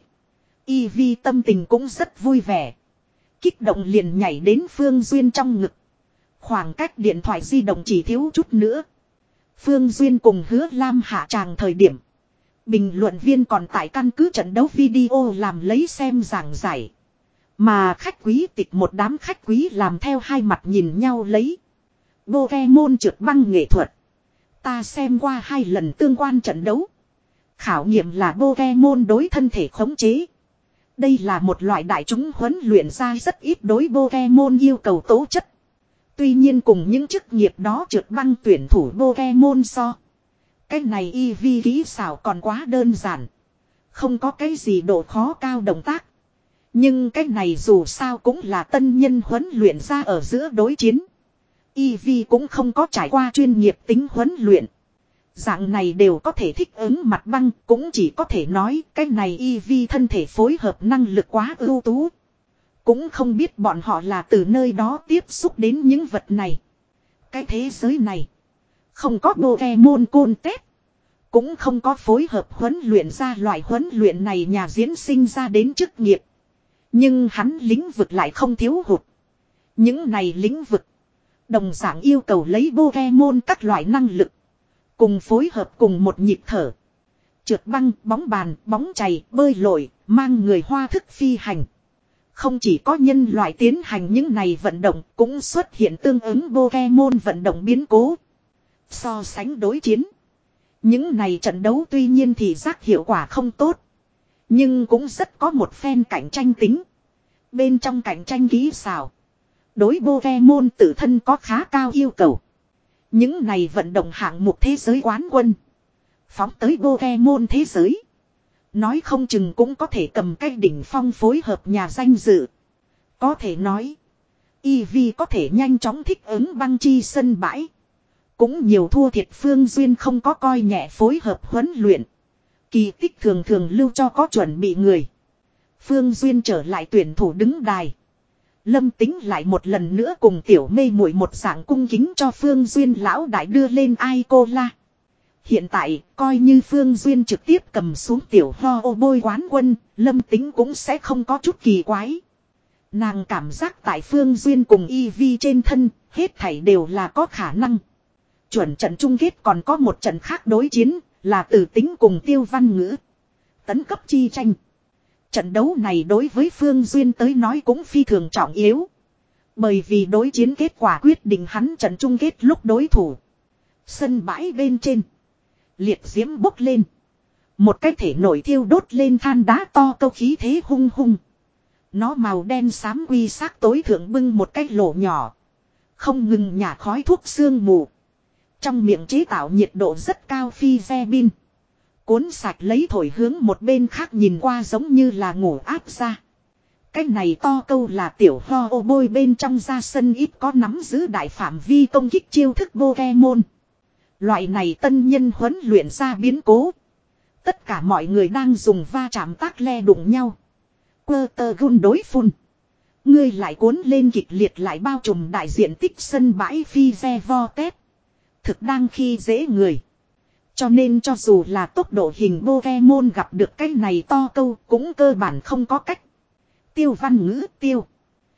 Eevee tâm tình cũng rất vui vẻ. Kích động liền nhảy đến Phương Duyên trong ngực. Khoảng cách điện thoại di động chỉ thiếu chút nữa. Phương Duyên cùng Hứa Lam hạ tràng thời điểm, bình luận viên còn tại căn cứ trận đấu video làm lấy xem giảng giải. Mà khách quý tịch một đám khách quý làm theo hai mặt nhìn nhau lấy. Pokemon trượt băng nghệ thuật. Ta xem qua hai lần tương quan trận đấu. Khảo nghiệm là Pokemon đối thân thể khống chế. Đây là một loại đại chúng huấn luyện ra rất ít đối Pokemon yêu cầu tố chất. Tuy nhiên cùng những chức nghiệp đó trượt băng tuyển thủ Pokemon so, cái này y vi kỹ xảo còn quá đơn giản. Không có cái gì độ khó cao động tác. Nhưng cái này dù sao cũng là tân nhân huấn luyện ra ở giữa đối chiến. Y vi cũng không có trải qua chuyên nghiệp tính huấn luyện. Dạng này đều có thể thích ứng mặt băng, cũng chỉ có thể nói cái này y vi thân thể phối hợp năng lực quá ưu tú. Cũng không biết bọn họ là từ nơi đó tiếp xúc đến những vật này. Cái thế giới này không có Pokemon Contest, cũng không có phối hợp huấn luyện ra loại huấn luyện này nhà diễn sinh ra đến chức nghiệp. Nhưng hắn lĩnh vực lại không thiếu hụt. Những này lĩnh vực đồng dạng yêu cầu lấy Pokemon các loại năng lực cùng phối hợp cùng một nhịp thở. Trượt băng, bóng bàn, bóng chày, bơi lội, mang người hoa thức phi hành. Không chỉ có nhân loại tiến hành những này vận động, cũng xuất hiện tương ứng Pokemon vận động biến cố. So sánh đối chiến, những này trận đấu tuy nhiên thì giác hiệu quả không tốt, nhưng cũng rất có một phen cạnh tranh tính. Bên trong cạnh tranh kỹ xảo, đối Pokemon tự thân có khá cao yêu cầu. Những này vận động hạng mục thế giới quán quân, phóng tới Pokemon thế giới, nói không chừng cũng có thể cầm cái đỉnh phong phối hợp nhà danh dự. Có thể nói, Eevee có thể nhanh chóng thích ứng băng chi sân bãi. Cũng nhiều thua thiệt Phương Duyên không có coi nhẹ phối hợp huấn luyện. Kỳ tích thường thường lưu cho có chuẩn bị người. Phương Duyên trở lại tuyển thủ đứng đài. Lâm Tính lại một lần nữa cùng tiểu mê muội một dạng cung kính cho Phương Duyên lão đại đưa lên ai cô la. Hiện tại, coi như Phương Duyên trực tiếp cầm xuống tiểu ho ô bôi quán quân, Lâm Tính cũng sẽ không có chút kỳ quái. Nàng cảm giác tại Phương Duyên cùng Eevee trên thân, hết thảy đều là có khả năng. Chuẩn trận chung kết còn có một trận khác đối chiến, là Từ Tính cùng Tiêu Văn Ngữ. Tấn cấp chi tranh. Trận đấu này đối với Phương Duyên tới nói cũng phi thường trọng yếu. Bởi vì đối chiến kết quả quyết định hắn trận chung kết lúc đối thủ. Sân bãi bên trên, liệt diễm bốc lên. Một cái thể nổi thiêu đốt lên than đá to câu khí thế hung hung. Nó màu đen xám quy xác tối thượng bưng một cái lỗ nhỏ. Không ngừng nhả khói thuốc sương mù. Trong miệng chế tạo nhiệt độ rất cao phi xe bin. Cuốn sạch lấy thổi hướng một bên khác nhìn qua giống như là ngủ áp ra. Cái này to câu là tiểu ho ô bôi bên trong ra sân ít có nắm giữ đại phạm vi công kích chiêu thức Pokemon. Loại này tân nhân huấn luyện ra biến cố. Tất cả mọi người đang dùng va chạm tác le đụng nhau. Quơ tơ gun đối phun. Ngươi lại cuốn lên kịch liệt lại bao trùm đại diện tích sân bãi phi xe vo tét. Thực đang khi dễ người. Cho nên cho dù là tốc độ hình Pokemon gặp được cái này to câu cũng cơ bản không có cách. Tiêu Văn Ngữ Tiêu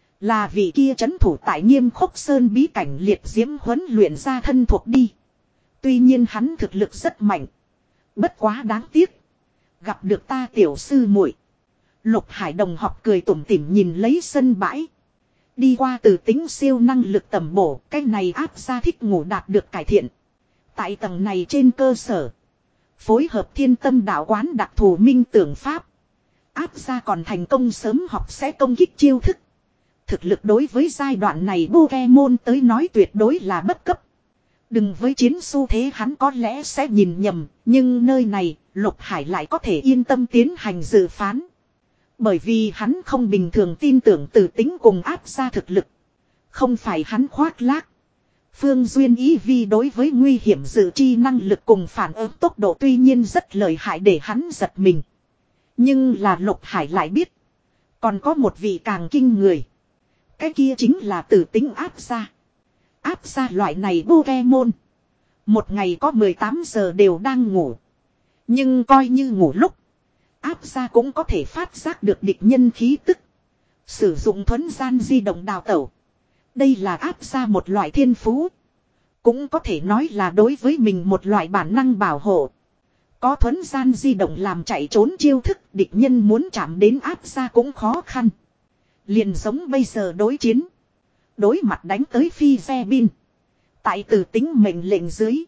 là vị kia trấn thủ tại Nghiêm Khốc Sơn bí cảnh liệt diễm huấn luyện ra thân thuộc đi. Tuy nhiên hắn thực lực rất mạnh. Bất quá đáng tiếc. Gặp được ta tiểu sư muội. Lục Hải Đồng học cười tủm tỉm nhìn lấy sân bãi. Đi qua Từ Tính siêu năng lực tầm bổ, cái này áp ra thích ngủ đạt được cải thiện. Tại tầng này trên cơ sở, phối hợp thiên tâm đạo quán đặc thù minh tưởng pháp, áp ra còn thành công sớm học sẽ công kích chiêu thức. Thực lực đối với giai đoạn này Pokemon tới nói tuyệt đối là bất cấp. Đừng với chiến xu thế hắn có lẽ sẽ nhìn nhầm, nhưng nơi này, Lục Hải lại có thể yên tâm tiến hành dự phán. Bởi vì hắn không bình thường tin tưởng Từ Tính cùng áp ra thực lực. Không phải hắn khoác lác. Phương Duyên Eevee đối với nguy hiểm dự tri năng lực cùng phản ứng tốc độ tuy nhiên rất lợi hại để hắn giật mình. Nhưng là Lục Hải lại biết. Còn có một vị càng kinh người. Cái kia chính là Từ Tính áp ra. Áp ra loại này Pokemon. Một ngày có mười tám giờ đều đang ngủ. Nhưng coi như ngủ lúc. Áp ra cũng có thể phát giác được địch nhân khí tức. Sử dụng thuấn gian di động đào tẩu. Đây là áp ra một loại thiên phú. Cũng có thể nói là đối với mình một loại bản năng bảo hộ. Có thuấn gian di động làm chạy trốn chiêu thức, địch nhân muốn chạm đến áp ra cũng khó khăn. Liền giống bây giờ đối chiến. Đối mặt đánh tới phi xe bin. Tại Từ Tính mệnh lệnh dưới.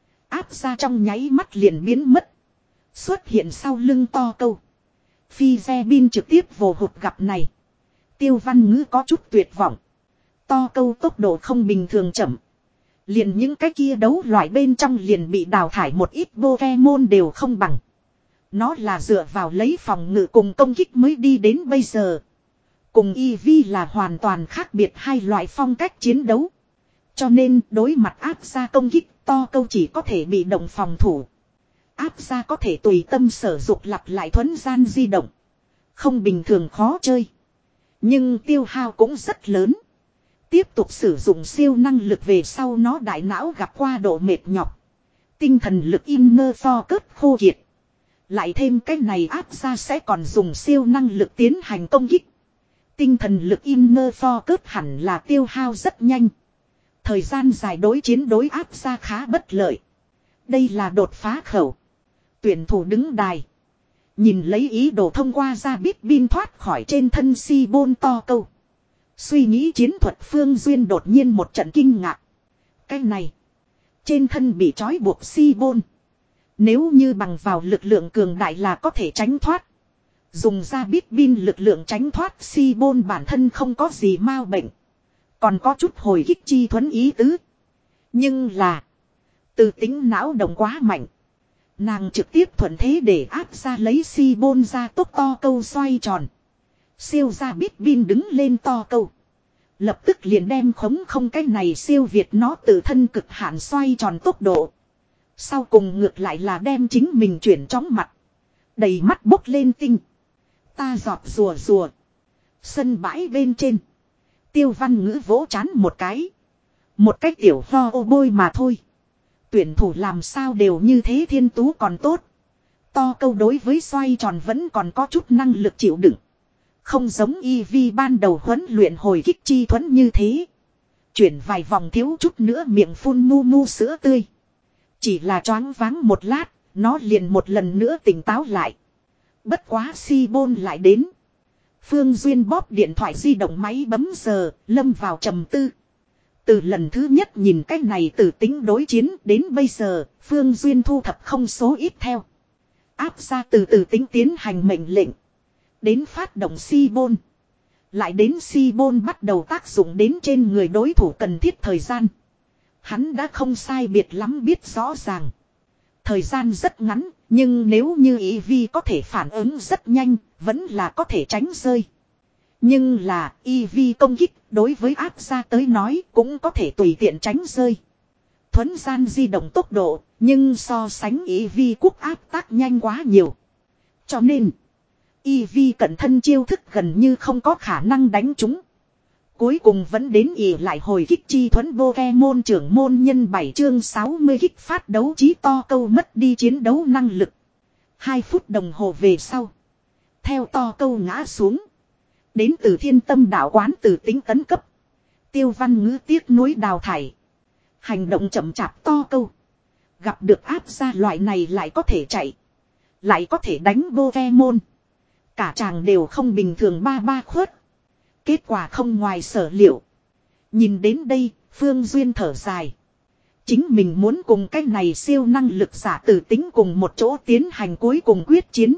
Áp ra trong nháy mắt liền biến mất. Xuất hiện sau lưng to câu. Phi xe bin trực tiếp vồ hụt gặp này. Tiêu Văn Ngữ có chút tuyệt vọng. To câu tốc độ không bình thường chậm. Liền những cái kia đấu loại bên trong liền bị đào thải một ít Pokemon đều không bằng. Nó là dựa vào lấy phòng ngự cùng công kích mới đi đến bây giờ. Cùng Eevee là hoàn toàn khác biệt hai loại phong cách chiến đấu. Cho nên đối mặt áp ra công kích to câu chỉ có thể bị động phòng thủ. Áp ra có thể tùy tâm sở dục lặp lại thuấn gian di động. Không bình thường khó chơi. Nhưng tiêu hao cũng rất lớn. Tiếp tục sử dụng siêu năng lực về sau nó đại não gặp qua độ mệt nhọc. Tinh thần lực inner focus khô kiệt. Lại thêm cái này áp ra sẽ còn dùng siêu năng lực tiến hành công kích. Tinh thần lực inner focus hẳn là tiêu hao rất nhanh. Thời gian dài đối chiến đối áp ra khá bất lợi. Đây là đột phá khẩu. Tuyển thủ đứng đài. Nhìn lấy ý đồ thông qua ra biết bin thoát khỏi trên thân si bôn to câu. Suy nghĩ chiến thuật Phương Duyên đột nhiên một trận kinh ngạc. Cái này. Trên thân bị trói buộc si bôn. Nếu như bằng vào lực lượng cường đại là có thể tránh thoát. Dùng ra biết bin lực lượng tránh thoát si bôn bản thân không có gì mau bệnh. Còn có chút hồi kích chi thuấn ý tứ. Nhưng là. Từ tính não động quá mạnh. Nàng trực tiếp thuận thế để áp ra lấy si bôn ra tốc to câu xoay tròn. Siêu ra biết bin đứng lên to câu. Lập tức liền đem khống không cái này siêu việt nó tự thân cực hạn xoay tròn tốc độ. Sau cùng ngược lại là đem chính mình chuyển chóng mặt. Đầy mắt bốc lên tinh. Ta giọt rùa rùa. Sân bãi bên trên. Tiêu Văn Ngữ vỗ chán một cái. Một cái tiểu ho ô bôi mà thôi. Tuyển thủ làm sao đều như thế thiên tú còn tốt. To câu đối với xoay tròn vẫn còn có chút năng lực chịu đựng. Không giống Eevee ban đầu huấn luyện hồi kích chi thuẫn như thế. Chuyển vài vòng thiếu chút nữa miệng phun mu mu sữa tươi. Chỉ là choáng váng một lát, nó liền một lần nữa tỉnh táo lại. Bất quá si bôn lại đến. Phương Duyên bóp điện thoại di động máy bấm giờ, lâm vào trầm tư. Từ lần thứ nhất nhìn cái này từ tính đối chiến đến bây giờ, Phương Duyên thu thập không số ít theo. Áp ra từ từ tính tiến hành mệnh lệnh. Đến phát động si bôn. Lại đến si bôn bắt đầu tác dụng đến trên người đối thủ cần thiết thời gian. Hắn đã không sai biệt lắm biết rõ ràng. Thời gian rất ngắn, nhưng nếu như Eevee có thể phản ứng rất nhanh, vẫn là có thể tránh rơi. Nhưng là Eevee công kích đối với áp ra tới nói cũng có thể tùy tiện tránh rơi. Thuấn gian di động tốc độ, nhưng so sánh Eevee quốc áp tác nhanh quá nhiều. Cho nên, Eevee cận thân chiêu thức gần như không có khả năng đánh chúng. Cuối cùng vẫn đến ỉ lại hồi kích chi thuẫn Pokemon trưởng môn nhân bảy chương sáu mươi kích phát đấu trí to câu mất đi chiến đấu năng lực. Hai phút đồng hồ về sau. Theo to câu ngã xuống. Đến từ thiên tâm đạo quán từ tính tấn cấp. Tiêu Văn Ngữ tiếc nuối đào thải. Hành động chậm chạp to câu. Gặp được áp ra loại này lại có thể chạy. Lại có thể đánh Pokemon. Cả chàng đều không bình thường ba ba khuất. Kết quả không ngoài sở liệu. Nhìn đến đây, Phương Duyên thở dài. Chính mình muốn cùng cái này siêu năng lực giả tử tính cùng một chỗ tiến hành cuối cùng quyết chiến.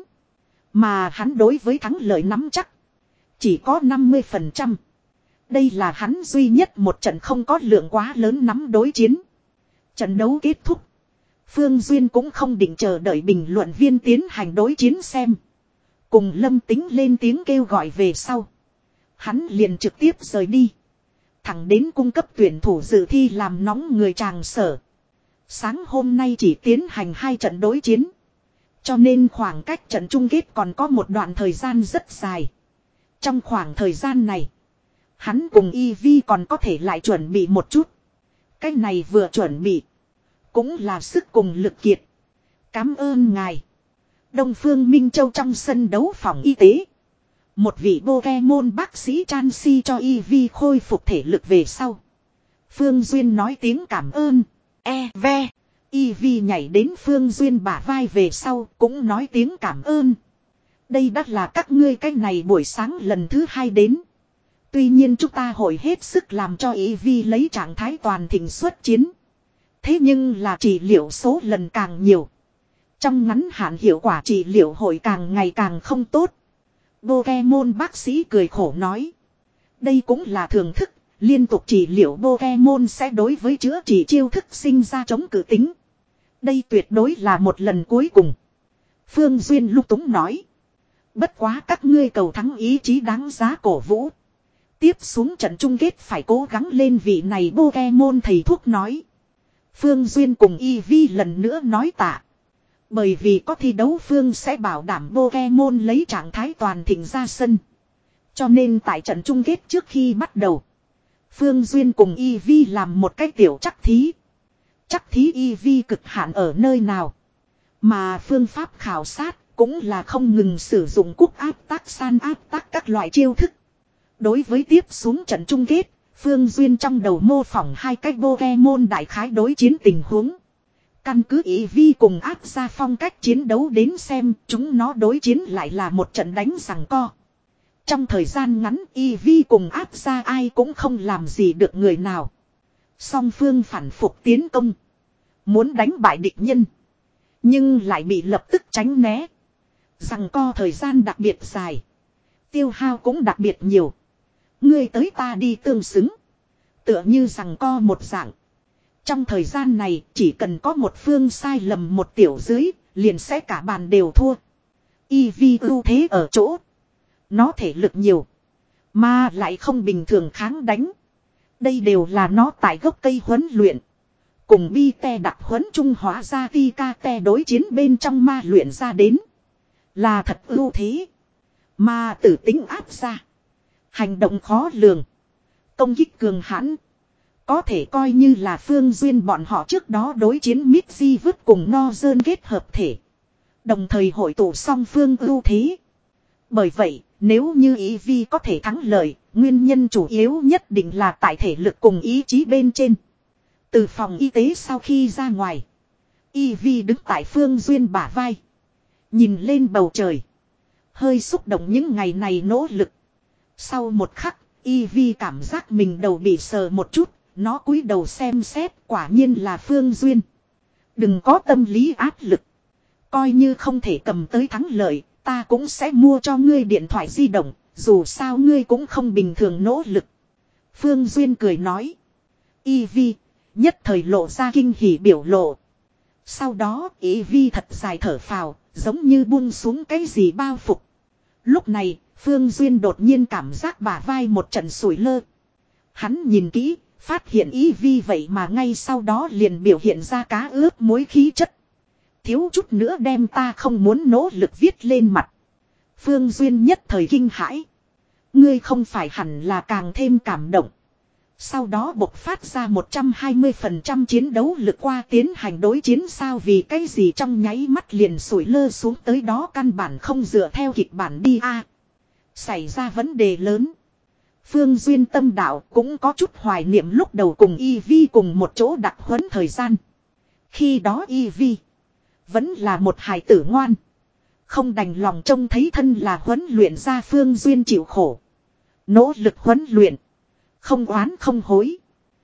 Mà hắn đối với thắng lợi nắm chắc. Chỉ có năm mươi phần trăm. Đây là hắn duy nhất một trận không có lượng quá lớn nắm đối chiến. Trận đấu kết thúc. Phương Duyên cũng không định chờ đợi bình luận viên tiến hành đối chiến xem. Cùng Lâm Tính lên tiếng kêu gọi về sau. Hắn liền trực tiếp rời đi. Thẳng đến cung cấp tuyển thủ dự thi làm nóng người tràng sở. Sáng hôm nay chỉ tiến hành hai trận đối chiến. Cho nên khoảng cách trận chung kết còn có một đoạn thời gian rất dài. Trong khoảng thời gian này, hắn cùng Eevee còn có thể lại chuẩn bị một chút. Cái này vừa chuẩn bị, cũng là sức cùng lực kiệt. Cảm ơn ngài. Đông Phương Minh Châu trong sân đấu phòng y tế. Một vị Pokemon bác sĩ Chansi cho Eevee khôi phục thể lực về sau. Phương Duyên nói tiếng cảm ơn. E ve. Eevee nhảy đến Phương Duyên bả vai về sau cũng nói tiếng cảm ơn. Đây đã là các ngươi cái này buổi sáng lần thứ hai đến. Tuy nhiên chúng ta hội hết sức làm cho Eevee lấy trạng thái toàn thịnh xuất chiến. Thế nhưng là trị liệu số lần càng nhiều. Trong ngắn hạn hiệu quả trị liệu hội càng ngày càng không tốt. Pokemon bác sĩ cười khổ nói. Đây cũng là thường thức, Liên tục trị liệu Pokemon sẽ đối với chữa trị chiêu thức sinh ra chống cự tính. Đây tuyệt đối là một lần cuối cùng. Phương Duyên lung túng nói. Bất quá các ngươi cầu thắng ý chí đáng giá cổ vũ. Tiếp xuống trận chung kết phải cố gắng lên vị này Pokemon thầy thuốc nói. Phương Duyên cùng Eevee lần nữa nói tạ. Bởi vì có thi đấu Phương sẽ bảo đảm Pokemon lấy trạng thái toàn thịnh ra sân. Cho nên tại trận chung kết trước khi bắt đầu. Phương Duyên cùng Eevee làm một cái tiểu chắc thí. Chắc thí Eevee cực hạn ở nơi nào. Mà phương pháp khảo sát cũng là không ngừng sử dụng quốc áp tác san áp tác các loại chiêu thức. Đối với tiếp xuống trận chung kết, Phương Duyên trong đầu mô phỏng hai cái Pokemon đại khái đối chiến tình huống. Căn cứ Eevee cùng áp ra phong cách chiến đấu đến xem chúng nó đối chiến lại là một trận đánh giằng co. Trong thời gian ngắn Eevee cùng áp ra ai cũng không làm gì được người nào. Song phương phản phục tiến công. Muốn đánh bại địch nhân. Nhưng lại bị lập tức tránh né. Giằng co thời gian đặc biệt dài. Tiêu hao cũng đặc biệt nhiều. Ngươi tới ta đi tương xứng. Tựa như giằng co một dạng. Trong thời gian này chỉ cần có một phương sai lầm một tiểu dưới. Liền sẽ cả bàn đều thua. Eevee ưu thế ở chỗ. Nó thể lực nhiều. Mà lại không bình thường kháng đánh. Đây đều là nó tại gốc cây huấn luyện. Cùng bi te đặc huấn trung hóa ra ti ca te đối chiến bên trong ma luyện ra đến. Là thật ưu thế. Mà tử tính áp ra. Hành động khó lường. Công kích cường hãn. Có thể coi như là Phương Duyên bọn họ trước đó đối chiến Mitzi vứt cùng Northern kết hợp thể. Đồng thời hội tụ song phương ưu thế. Bởi vậy, nếu như Eevee có thể thắng lợi, nguyên nhân chủ yếu nhất định là tại thể lực cùng ý chí bên trên. Từ phòng y tế sau khi ra ngoài, Eevee đứng tại Phương Duyên bả vai. Nhìn lên bầu trời. Hơi xúc động những ngày này nỗ lực. Sau một khắc, Eevee cảm giác mình đầu bị sờ một chút. Nó cúi đầu xem xét quả nhiên là Phương Duyên. Đừng có tâm lý áp lực. Coi như không thể cầm tới thắng lợi, ta cũng sẽ mua cho ngươi điện thoại di động. Dù sao ngươi cũng không bình thường nỗ lực. Phương Duyên cười nói. Eevee nhất thời lộ ra kinh hỉ biểu lộ. Sau đó Eevee thật dài thở phào, giống như buông xuống cái gì bao phục. Lúc này, Phương Duyên đột nhiên cảm giác bả vai một trận sủi lơ. Hắn nhìn kỹ, phát hiện Eevee vậy mà ngay sau đó liền biểu hiện ra cá ướp muối khí chất. Thiếu chút nữa đem ta không muốn nỗ lực viết lên mặt. Phương Duyên nhất thời kinh hãi. Ngươi không phải hẳn là càng thêm cảm động. Sau đó bộc phát ra một trăm hai mươi phần trăm chiến đấu lực qua tiến hành đối chiến sao vì cái gì trong nháy mắt liền sủi lơ xuống tới đó căn bản không dựa theo kịch bản đi a à, xảy ra vấn đề lớn. Phương Duyên tâm đạo cũng có chút hoài niệm lúc đầu cùng Eevee cùng một chỗ đặc huấn thời gian. Khi đó Eevee vẫn là một hài tử ngoan. Không đành lòng trông thấy thân là huấn luyện ra Phương Duyên chịu khổ. Nỗ lực huấn luyện. Không oán không hối.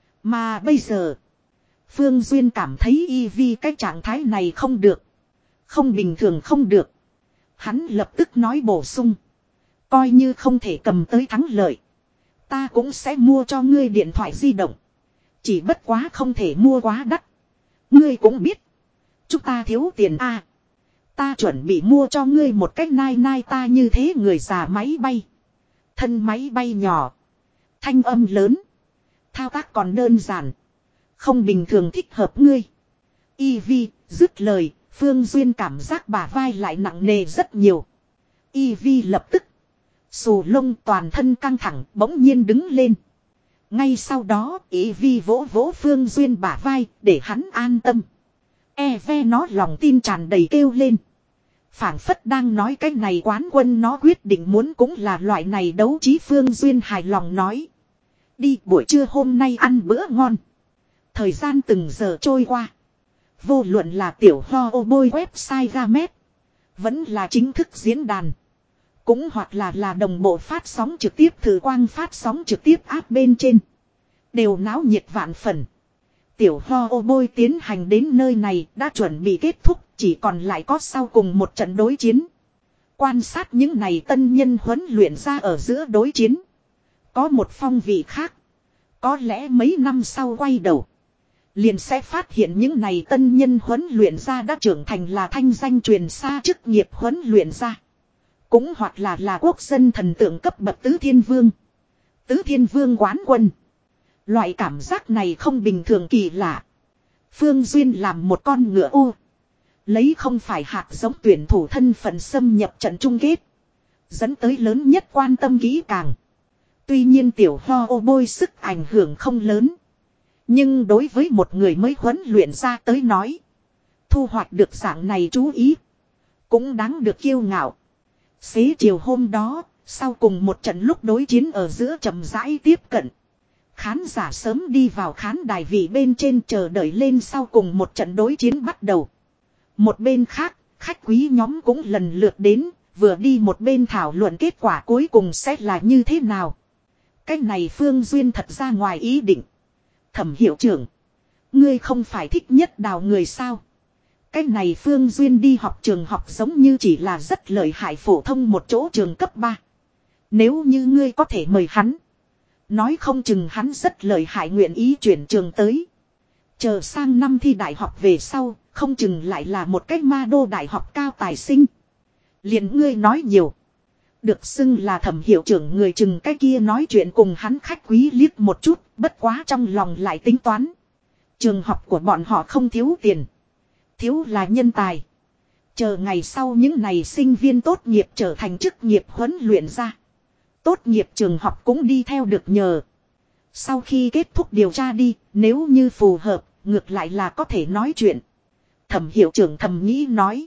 Mà bây giờ. Phương Duyên cảm thấy Eevee cái trạng thái này không được. Không bình thường không được. Hắn lập tức nói bổ sung. Coi như không thể cầm tới thắng lợi. Ta cũng sẽ mua cho ngươi điện thoại di động. Chỉ bất quá không thể mua quá đắt. Ngươi cũng biết. Chúng ta thiếu tiền a à, ta chuẩn bị mua cho ngươi một cách nai nai ta như thế người già máy bay. Thân máy bay nhỏ. Thanh âm lớn. Thao tác còn đơn giản. Không bình thường thích hợp ngươi. Eevee dứt lời. Phương Duyên cảm giác bả vai lại nặng nề rất nhiều. Eevee lập tức. Xù lông toàn thân căng thẳng bỗng nhiên đứng lên. Ngay sau đó Eevee vỗ vỗ Phương Duyên bả vai để hắn an tâm. E ve nó lòng tin tràn đầy kêu lên. Phảng phất đang nói cái này quán quân nó quyết định muốn cũng là loại này đấu trí. Phương Duyên hài lòng nói. Đi buổi trưa hôm nay ăn bữa ngon. Thời gian từng giờ trôi qua. Vô luận là tiểu ho ô bôi website Gamet. Vẫn là chính thức diễn đàn. Cũng hoặc là là đồng bộ phát sóng trực tiếp thử quang phát sóng trực tiếp áp bên trên. Đều náo nhiệt vạn phần. Tiểu ho ô bôi tiến hành đến nơi này đã chuẩn bị kết thúc. Chỉ còn lại có sau cùng một trận đối chiến. Quan sát những này tân nhân huấn luyện ra ở giữa đối chiến. Có một phong vị khác. Có lẽ mấy năm sau quay đầu. Liền sẽ phát hiện những này tân nhân huấn luyện ra đã trưởng thành là thanh danh truyền xa chức nghiệp huấn luyện ra. Cũng hoặc là là quốc dân thần tượng cấp bậc tứ thiên vương. Tứ thiên vương quán quân. Loại cảm giác này không bình thường kỳ lạ. Phương Duyên làm một con ngựa ô. Lấy không phải hạt giống tuyển thủ thân phận xâm nhập trận chung kết. Dẫn tới lớn nhất quan tâm kỹ càng. Tuy nhiên tiểu ho ô bôi sức ảnh hưởng không lớn. Nhưng đối với một người mới huấn luyện ra tới nói. Thu hoạch được dạng này chú ý. Cũng đáng được kiêu ngạo. Xế chiều hôm đó, sau cùng một trận lúc đối chiến ở giữa chậm rãi tiếp cận. Khán giả sớm đi vào khán đài vị bên trên chờ đợi lên sau cùng một trận đối chiến bắt đầu. Một bên khác, khách quý nhóm cũng lần lượt đến, vừa đi một bên thảo luận kết quả cuối cùng sẽ là như thế nào. Cái này Phương Duyên thật ra ngoài ý định. Thẩm hiệu trưởng. Ngươi không phải thích nhất đào người sao. Cái này Phương Duyên đi học trường học giống như chỉ là rất lợi hại phổ thông một chỗ trường cấp ba. Nếu như ngươi có thể mời hắn. Nói không chừng hắn rất lợi hại nguyện ý chuyển trường tới. Chờ sang năm thi đại học về sau, không chừng lại là một cái ma đô đại học cao tài sinh. Liền ngươi nói nhiều. Được xưng là thẩm hiệu trưởng người chừng cái kia nói chuyện cùng hắn khách quý liếc một chút, bất quá trong lòng lại tính toán. Trường học của bọn họ không thiếu tiền. Thiếu là nhân tài. Chờ ngày sau những ngày sinh viên tốt nghiệp trở thành chức nghiệp huấn luyện ra. Tốt nghiệp trường học cũng đi theo được nhờ. Sau khi kết thúc điều tra đi, nếu như phù hợp, ngược lại là có thể nói chuyện. Thẩm hiệu trưởng thầm nghĩ nói.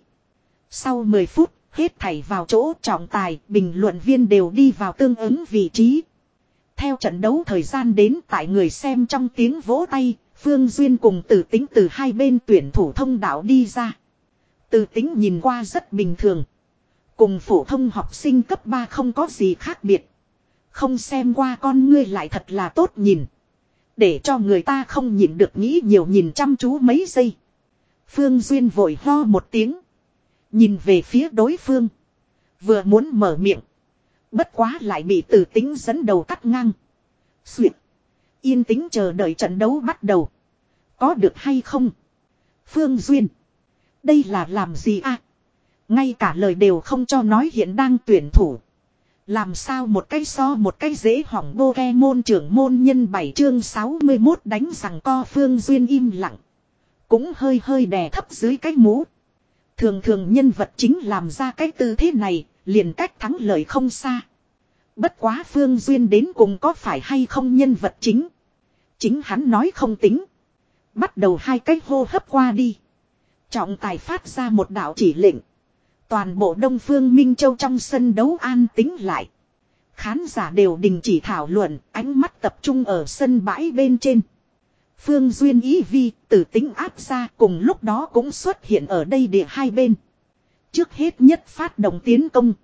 Sau mười phút, hết thảy vào chỗ trọng tài, bình luận viên đều đi vào tương ứng vị trí. Theo trận đấu thời gian đến tại người xem trong tiếng vỗ tay, Phương Duyên cùng Từ Tính từ hai bên tuyển thủ thông đạo đi ra. Từ Tính nhìn qua rất bình thường. Cùng phổ thông học sinh cấp ba không có gì khác biệt. Không xem qua con ngươi lại thật là tốt nhìn. Để cho người ta không nhịn được nghĩ nhiều nhìn chăm chú mấy giây. Phương Duyên vội ho một tiếng. Nhìn về phía đối phương. Vừa muốn mở miệng. Bất quá lại bị Từ Tính dẫn đầu cắt ngang. Xuyệt. Yên tĩnh chờ đợi trận đấu bắt đầu. Có được hay không? Phương Duyên. Đây là làm gì à? Ngay cả lời đều không cho nói hiện đang tuyển thủ. Làm sao một cái so một cái dễ hỏng Pokemon trưởng môn nhân bảy chương sáu mươi mốt đánh rằng co Phương Duyên im lặng. Cũng hơi hơi đè thấp dưới cái mũ. Thường thường nhân vật chính làm ra cái tư thế này, liền cách thắng lợi không xa. Bất quá Phương Duyên đến cùng có phải hay không nhân vật chính. Chính hắn nói không tính. Bắt đầu hai cái hô hấp qua đi. Trọng tài phát ra một đạo chỉ lệnh. Toàn bộ Đông Phương Minh Châu trong sân đấu an tĩnh lại. Khán giả đều đình chỉ thảo luận, ánh mắt tập trung ở sân bãi bên trên. Phương Duyên ý vi, Từ Tính áp ra cùng lúc đó cũng xuất hiện ở đây địa hai bên. Trước hết nhất phát động tiến công.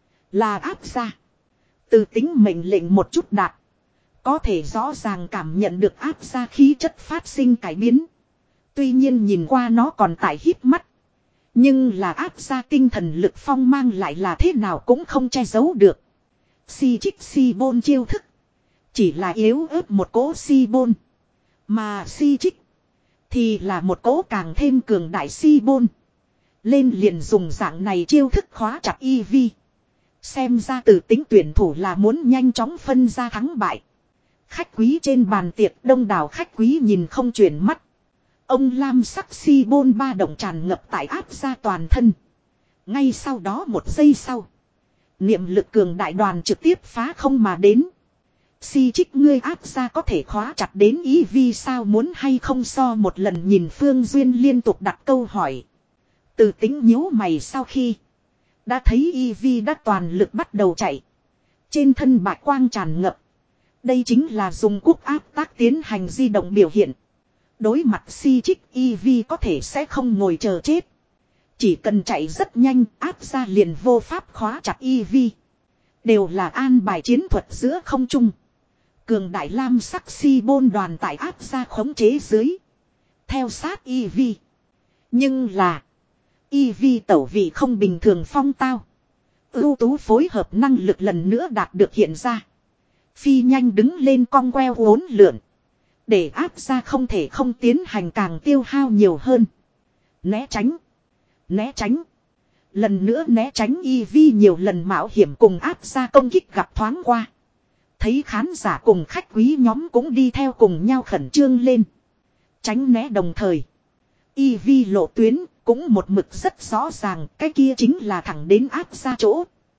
Là áp ra. Từ Tính mệnh lệnh một chút đạt. Có thể rõ ràng cảm nhận được áp ra khí chất phát sinh cải biến. Tuy nhiên nhìn qua nó còn tại híp mắt. Nhưng là áp ra tinh thần lực phong mang lại là thế nào cũng không che giấu được. Si trích si bôn chiêu thức. Chỉ là yếu ớt một cỗ si bôn. Mà si trích. Thì là một cỗ càng thêm cường đại si bôn. Lên liền dùng dạng này chiêu thức khóa chặt y vi. Xem ra Từ Tính tuyển thủ là muốn nhanh chóng phân ra thắng bại. Khách quý trên bàn tiệc đông đảo khách quý nhìn không chuyển mắt. Ông lam sắc si bôn ba động tràn ngập tại áp ra toàn thân. Ngay sau đó một giây sau. Niệm lực cường đại đoàn trực tiếp phá không mà đến. Si trích ngươi áp ra có thể khóa chặt đến ý vi sao muốn hay không so một lần nhìn Phương Duyên liên tục đặt câu hỏi. Từ Tính nhíu mày sau khi. Đã thấy y vi đã toàn lực bắt đầu chạy. Trên thân bạch quang tràn ngập. Đây chính là dùng quốc áp tác tiến hành di động biểu hiện. Đối mặt si trích y vi có thể sẽ không ngồi chờ chết. Chỉ cần chạy rất nhanh áp ra liền vô pháp khóa chặt y vi. Đều là an bài chiến thuật giữa không trung. Cường đại lam sắc si bôn đoàn tại áp ra khống chế dưới. Theo sát y vi. Nhưng là. Y vi tẩu vị không bình thường phong tao. Ưu tú phối hợp năng lực lần nữa đạt được hiện ra. Phi nhanh đứng lên cong queo uốn lượn. Để áp ra không thể không tiến hành càng tiêu hao nhiều hơn. Né tránh. Né tránh. Lần nữa né tránh Eevee nhiều lần mạo hiểm cùng áp ra công kích gặp thoáng qua. Thấy khán giả cùng khách quý nhóm cũng đi theo cùng nhau khẩn trương lên. Tránh né đồng thời. Eevee lộ tuyến cũng một mực rất rõ ràng, cái kia chính là thẳng đến áp ra chỗ.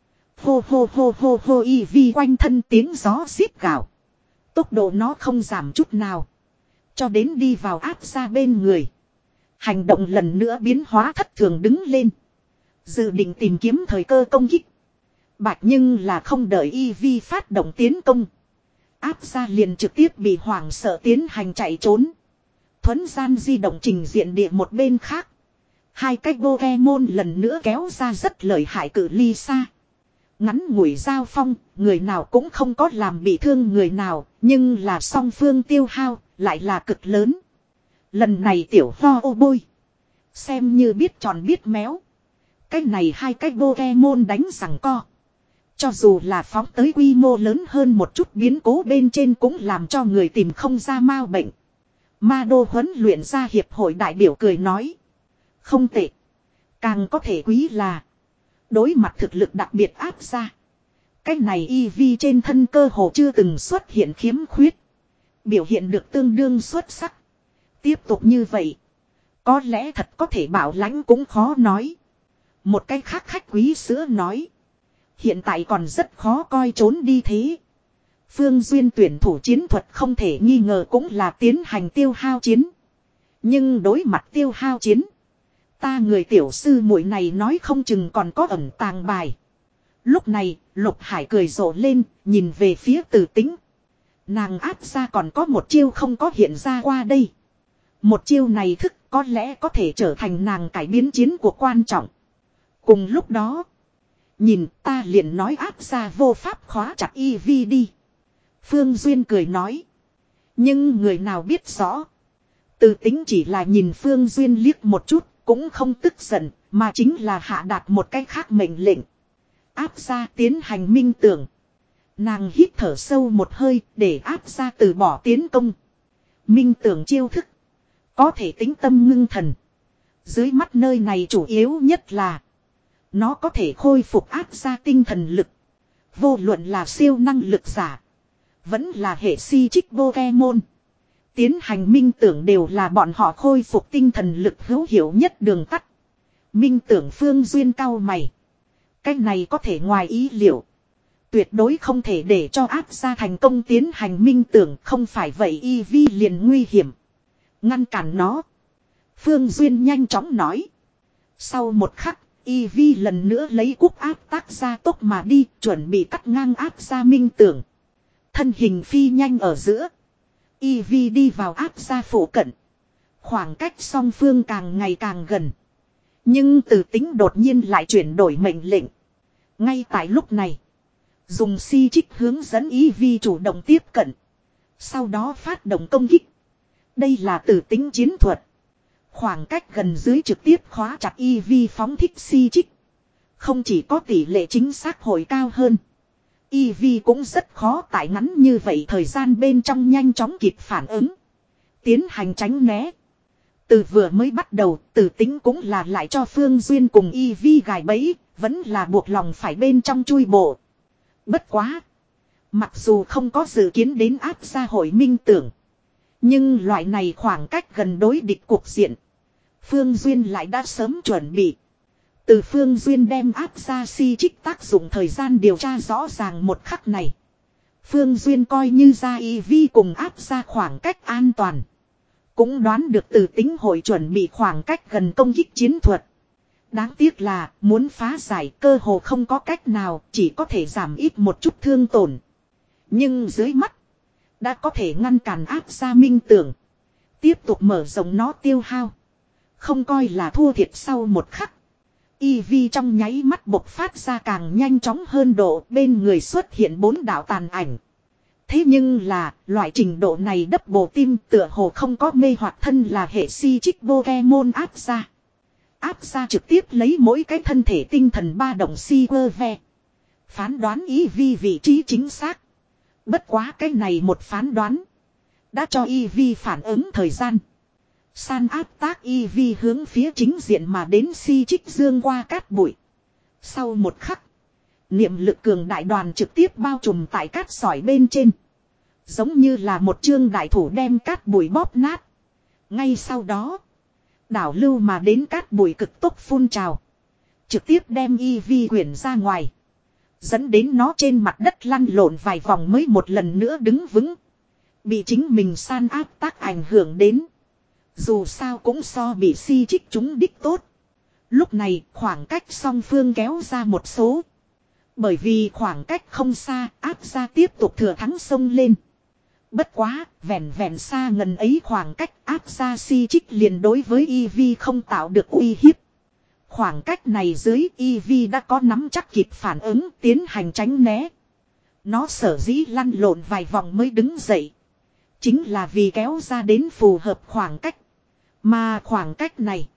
Hô hô hô hô hô Eevee quanh thân tiếng gió xít gào. Tốc độ nó không giảm chút nào. Cho đến đi vào áp ra bên người. Hành động lần nữa biến hóa thất thường đứng lên. Dự định tìm kiếm thời cơ công kích. Bạch nhưng là không đợi Eevee phát động tiến công. Áp ra liền trực tiếp bị hoảng sợ tiến hành chạy trốn. Thuấn gian di động trình diện địa một bên khác. Hai cái Pokemon lần nữa kéo ra rất lợi hại cự ly xa. Ngắn ngủi giao phong, người nào cũng không có làm bị thương người nào, nhưng là song phương tiêu hao, lại là cực lớn. Lần này tiểu ho ô bôi. Xem như biết tròn biết méo. Cái này hai cái Pokemon đánh rằng co. Cho dù là phóng tới quy mô lớn hơn một chút biến cố bên trên cũng làm cho người tìm không ra mau bệnh. Ma đô huấn luyện ra hiệp hội đại biểu cười nói. Không tệ. Càng có thể quý là. Đối mặt thực lực đặc biệt áp ra. Cái này Eevee trên thân cơ hồ chưa từng xuất hiện khiếm khuyết. Biểu hiện được tương đương xuất sắc. Tiếp tục như vậy. Có lẽ thật có thể bảo lãnh cũng khó nói. Một cái khác khách quý sữa nói. Hiện tại còn rất khó coi trốn đi thế. Phương Duyên tuyển thủ chiến thuật không thể nghi ngờ cũng là tiến hành tiêu hao chiến. Nhưng đối mặt tiêu hao chiến. Ta người tiểu sư muội này nói không chừng còn có ẩn tàng bài. Lúc này, Lục Hải cười rộ lên, nhìn về phía Từ Tĩnh. Nàng áp ra còn có một chiêu không có hiện ra qua đây. Một chiêu này thức có lẽ có thể trở thành nàng cải biến chiến cuộc quan trọng. Cùng lúc đó, nhìn ta liền nói áp ra vô pháp khóa chặt Eevee đi. Phương Duyên cười nói. Nhưng người nào biết rõ. Từ Tĩnh chỉ là nhìn Phương Duyên liếc một chút, cũng không tức giận, mà chính là hạ đạt một cái khác mệnh lệnh. Áp ra tiến hành minh tưởng. Nàng hít thở sâu một hơi để áp ra từ bỏ tiến công. Minh tưởng chiêu thức. Có thể tính tâm ngưng thần. Dưới mắt nơi này chủ yếu nhất là. Nó có thể khôi phục áp ra tinh thần lực. Vô luận là siêu năng lực giả. Vẫn là hệ si trích Pokemon. Tiến hành minh tưởng đều là bọn họ khôi phục tinh thần lực hữu hiệu nhất đường tắt. Minh tưởng Phương Duyên cao mày. Cách này có thể ngoài ý liệu. Tuyệt đối không thể để cho áp ra thành công tiến hành minh tưởng. Không phải vậy Eevee liền nguy hiểm. Ngăn cản nó. Phương Duyên nhanh chóng nói. Sau một khắc, Eevee lần nữa lấy cúc áp tác ra tốc mà đi, chuẩn bị cắt ngang áp ra minh tưởng. Thân hình phi nhanh ở giữa. Eevee đi vào áp ra phủ cận. Khoảng cách song phương càng ngày càng gần. Nhưng Từ Tĩnh đột nhiên lại chuyển đổi mệnh lệnh. Ngay tại lúc này. Dùng si trích hướng dẫn Eevee chủ động tiếp cận. Sau đó phát động công kích. Đây là Từ Tĩnh chiến thuật. Khoảng cách gần dưới trực tiếp khóa chặt Eevee phóng thích si trích. Không chỉ có tỷ lệ chính xác hồi cao hơn. Eevee cũng rất khó tại ngắn như vậy thời gian bên trong nhanh chóng kịp phản ứng. Tiến hành tránh né. Từ vừa mới bắt đầu, Từ Tĩnh cũng là lại cho Phương Duyên cùng Eevee gài bẫy, vẫn là buộc lòng phải bên trong chui bộ. Bất quá. Mặc dù không có dự kiến đến áp ra hội minh tưởng. Nhưng loại này khoảng cách gần đối địch cuộc diện. Phương Duyên lại đã sớm chuẩn bị. Từ Phương Duyên đem áp ra si trích tác dụng thời gian điều tra rõ ràng một khắc này. Phương Duyên coi như ra Eevee cùng áp ra khoảng cách an toàn. Cũng đoán được Từ Tĩnh hội chuẩn bị khoảng cách gần công kích chiến thuật. Đáng tiếc là muốn phá giải cơ hồ không có cách nào, chỉ có thể giảm ít một chút thương tổn. Nhưng dưới mắt, đã có thể ngăn cản áp ra minh tưởng. Tiếp tục mở rộng nó tiêu hao. Không coi là thua thiệt sau một khắc. Eevee trong nháy mắt bộc phát ra càng nhanh chóng hơn độ, bên người xuất hiện bốn đạo tàn ảnh. Thế nhưng là, loại trình độ này đắp bổ tim tựa hồ không có mê hoặc thân là hệ si trích Pokemon áp ra. Áp ra trực tiếp lấy mỗi cái thân thể tinh thần ba động si quơ ve. Phán đoán Eevee vị trí chính xác. Bất quá cái này một phán đoán. Đã cho e vê phản ứng thời gian. San áp tác e vê hướng phía chính diện mà đến si trích dương qua cát bụi. Sau một khắc. Niệm lực cường đại đoàn trực tiếp bao trùm tại cát sỏi bên trên. Giống như là một chương đại thủ đem cát bụi bóp nát. Ngay sau đó. Đảo lưu mà đến cát bụi cực tốc phun trào. Trực tiếp đem e vê quyển ra ngoài. Dẫn đến nó trên mặt đất lăn lộn vài vòng mới một lần nữa đứng vững. Bị chính mình san áp tác ảnh hưởng đến. Dù sao cũng so bị si trích chúng đích tốt. Lúc này khoảng cách song phương kéo ra một số. Bởi vì khoảng cách không xa, áp ra tiếp tục thừa thắng sông lên. Bất quá, vẹn vẹn xa ngần ấy khoảng cách áp ra si trích liền đối với e vê không tạo được uy hiếp. Khoảng cách này dưới e vê đã có nắm chắc kịp phản ứng tiến hành tránh né. Nó sở dĩ lăn lộn vài vòng mới đứng dậy. Chính là vì kéo ra đến phù hợp khoảng cách. Mà khoảng cách này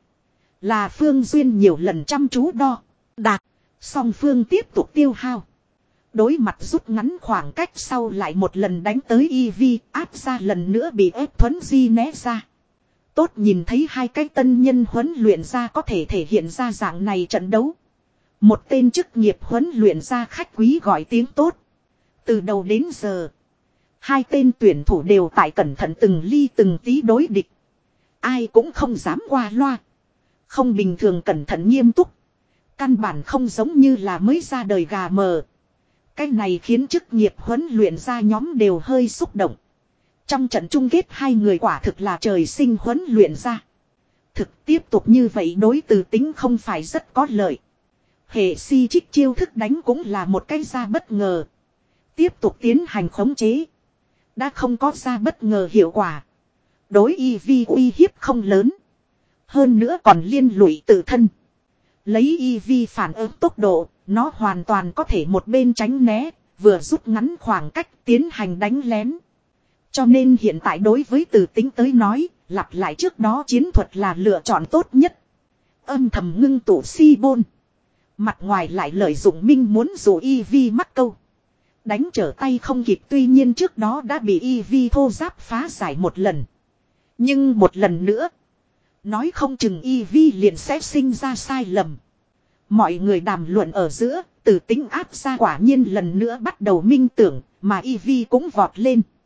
là Phương Duyên nhiều lần chăm chú đo, đạt. Song phương tiếp tục tiêu hao. Đối mặt rút ngắn khoảng cách sau lại một lần đánh tới e vê, áp ra lần nữa bị ép thuấn di né ra. Tốt nhìn thấy hai cái tân nhân huấn luyện ra có thể thể hiện ra dạng này trận đấu. Một tên chức nghiệp huấn luyện ra khách quý gọi tiếng tốt. Từ đầu đến giờ, hai tên tuyển thủ đều tại cẩn thận từng ly từng tí đối địch. Ai cũng không dám qua loa. Không bình thường cẩn thận nghiêm túc. Căn bản không giống như là mới ra đời gà mờ. Cái này khiến chức nghiệp huấn luyện ra nhóm đều hơi xúc động. Trong trận chung kết hai người quả thực là trời sinh huấn luyện ra. Thực tiếp tục như vậy đối từ tính không phải rất có lợi. Hệ si trích chiêu thức đánh cũng là một cái ra bất ngờ. Tiếp tục tiến hành khống chế. Đã không có ra bất ngờ hiệu quả. Đối e vê uy hiếp không lớn. Hơn nữa còn liên lụy tự thân. Lấy e vê phản ứng tốc độ, nó hoàn toàn có thể một bên tránh né, vừa rút ngắn khoảng cách tiến hành đánh lén. Cho nên hiện tại đối với từ tính tới nói, lặp lại trước đó chiến thuật là lựa chọn tốt nhất. Âm thầm ngưng tụ si bôn. Mặt ngoài lại lợi dụng minh muốn dụ e vê mắc câu. Đánh trở tay không kịp tuy nhiên trước đó đã bị e vê thô giáp phá giải một lần. Nhưng một lần nữa. Nói không chừng e vê liền sẽ sinh ra sai lầm. Mọi người đàm luận ở giữa, từ tính áp ra quả nhiên lần nữa bắt đầu minh tưởng, mà e vê cũng vọt lên.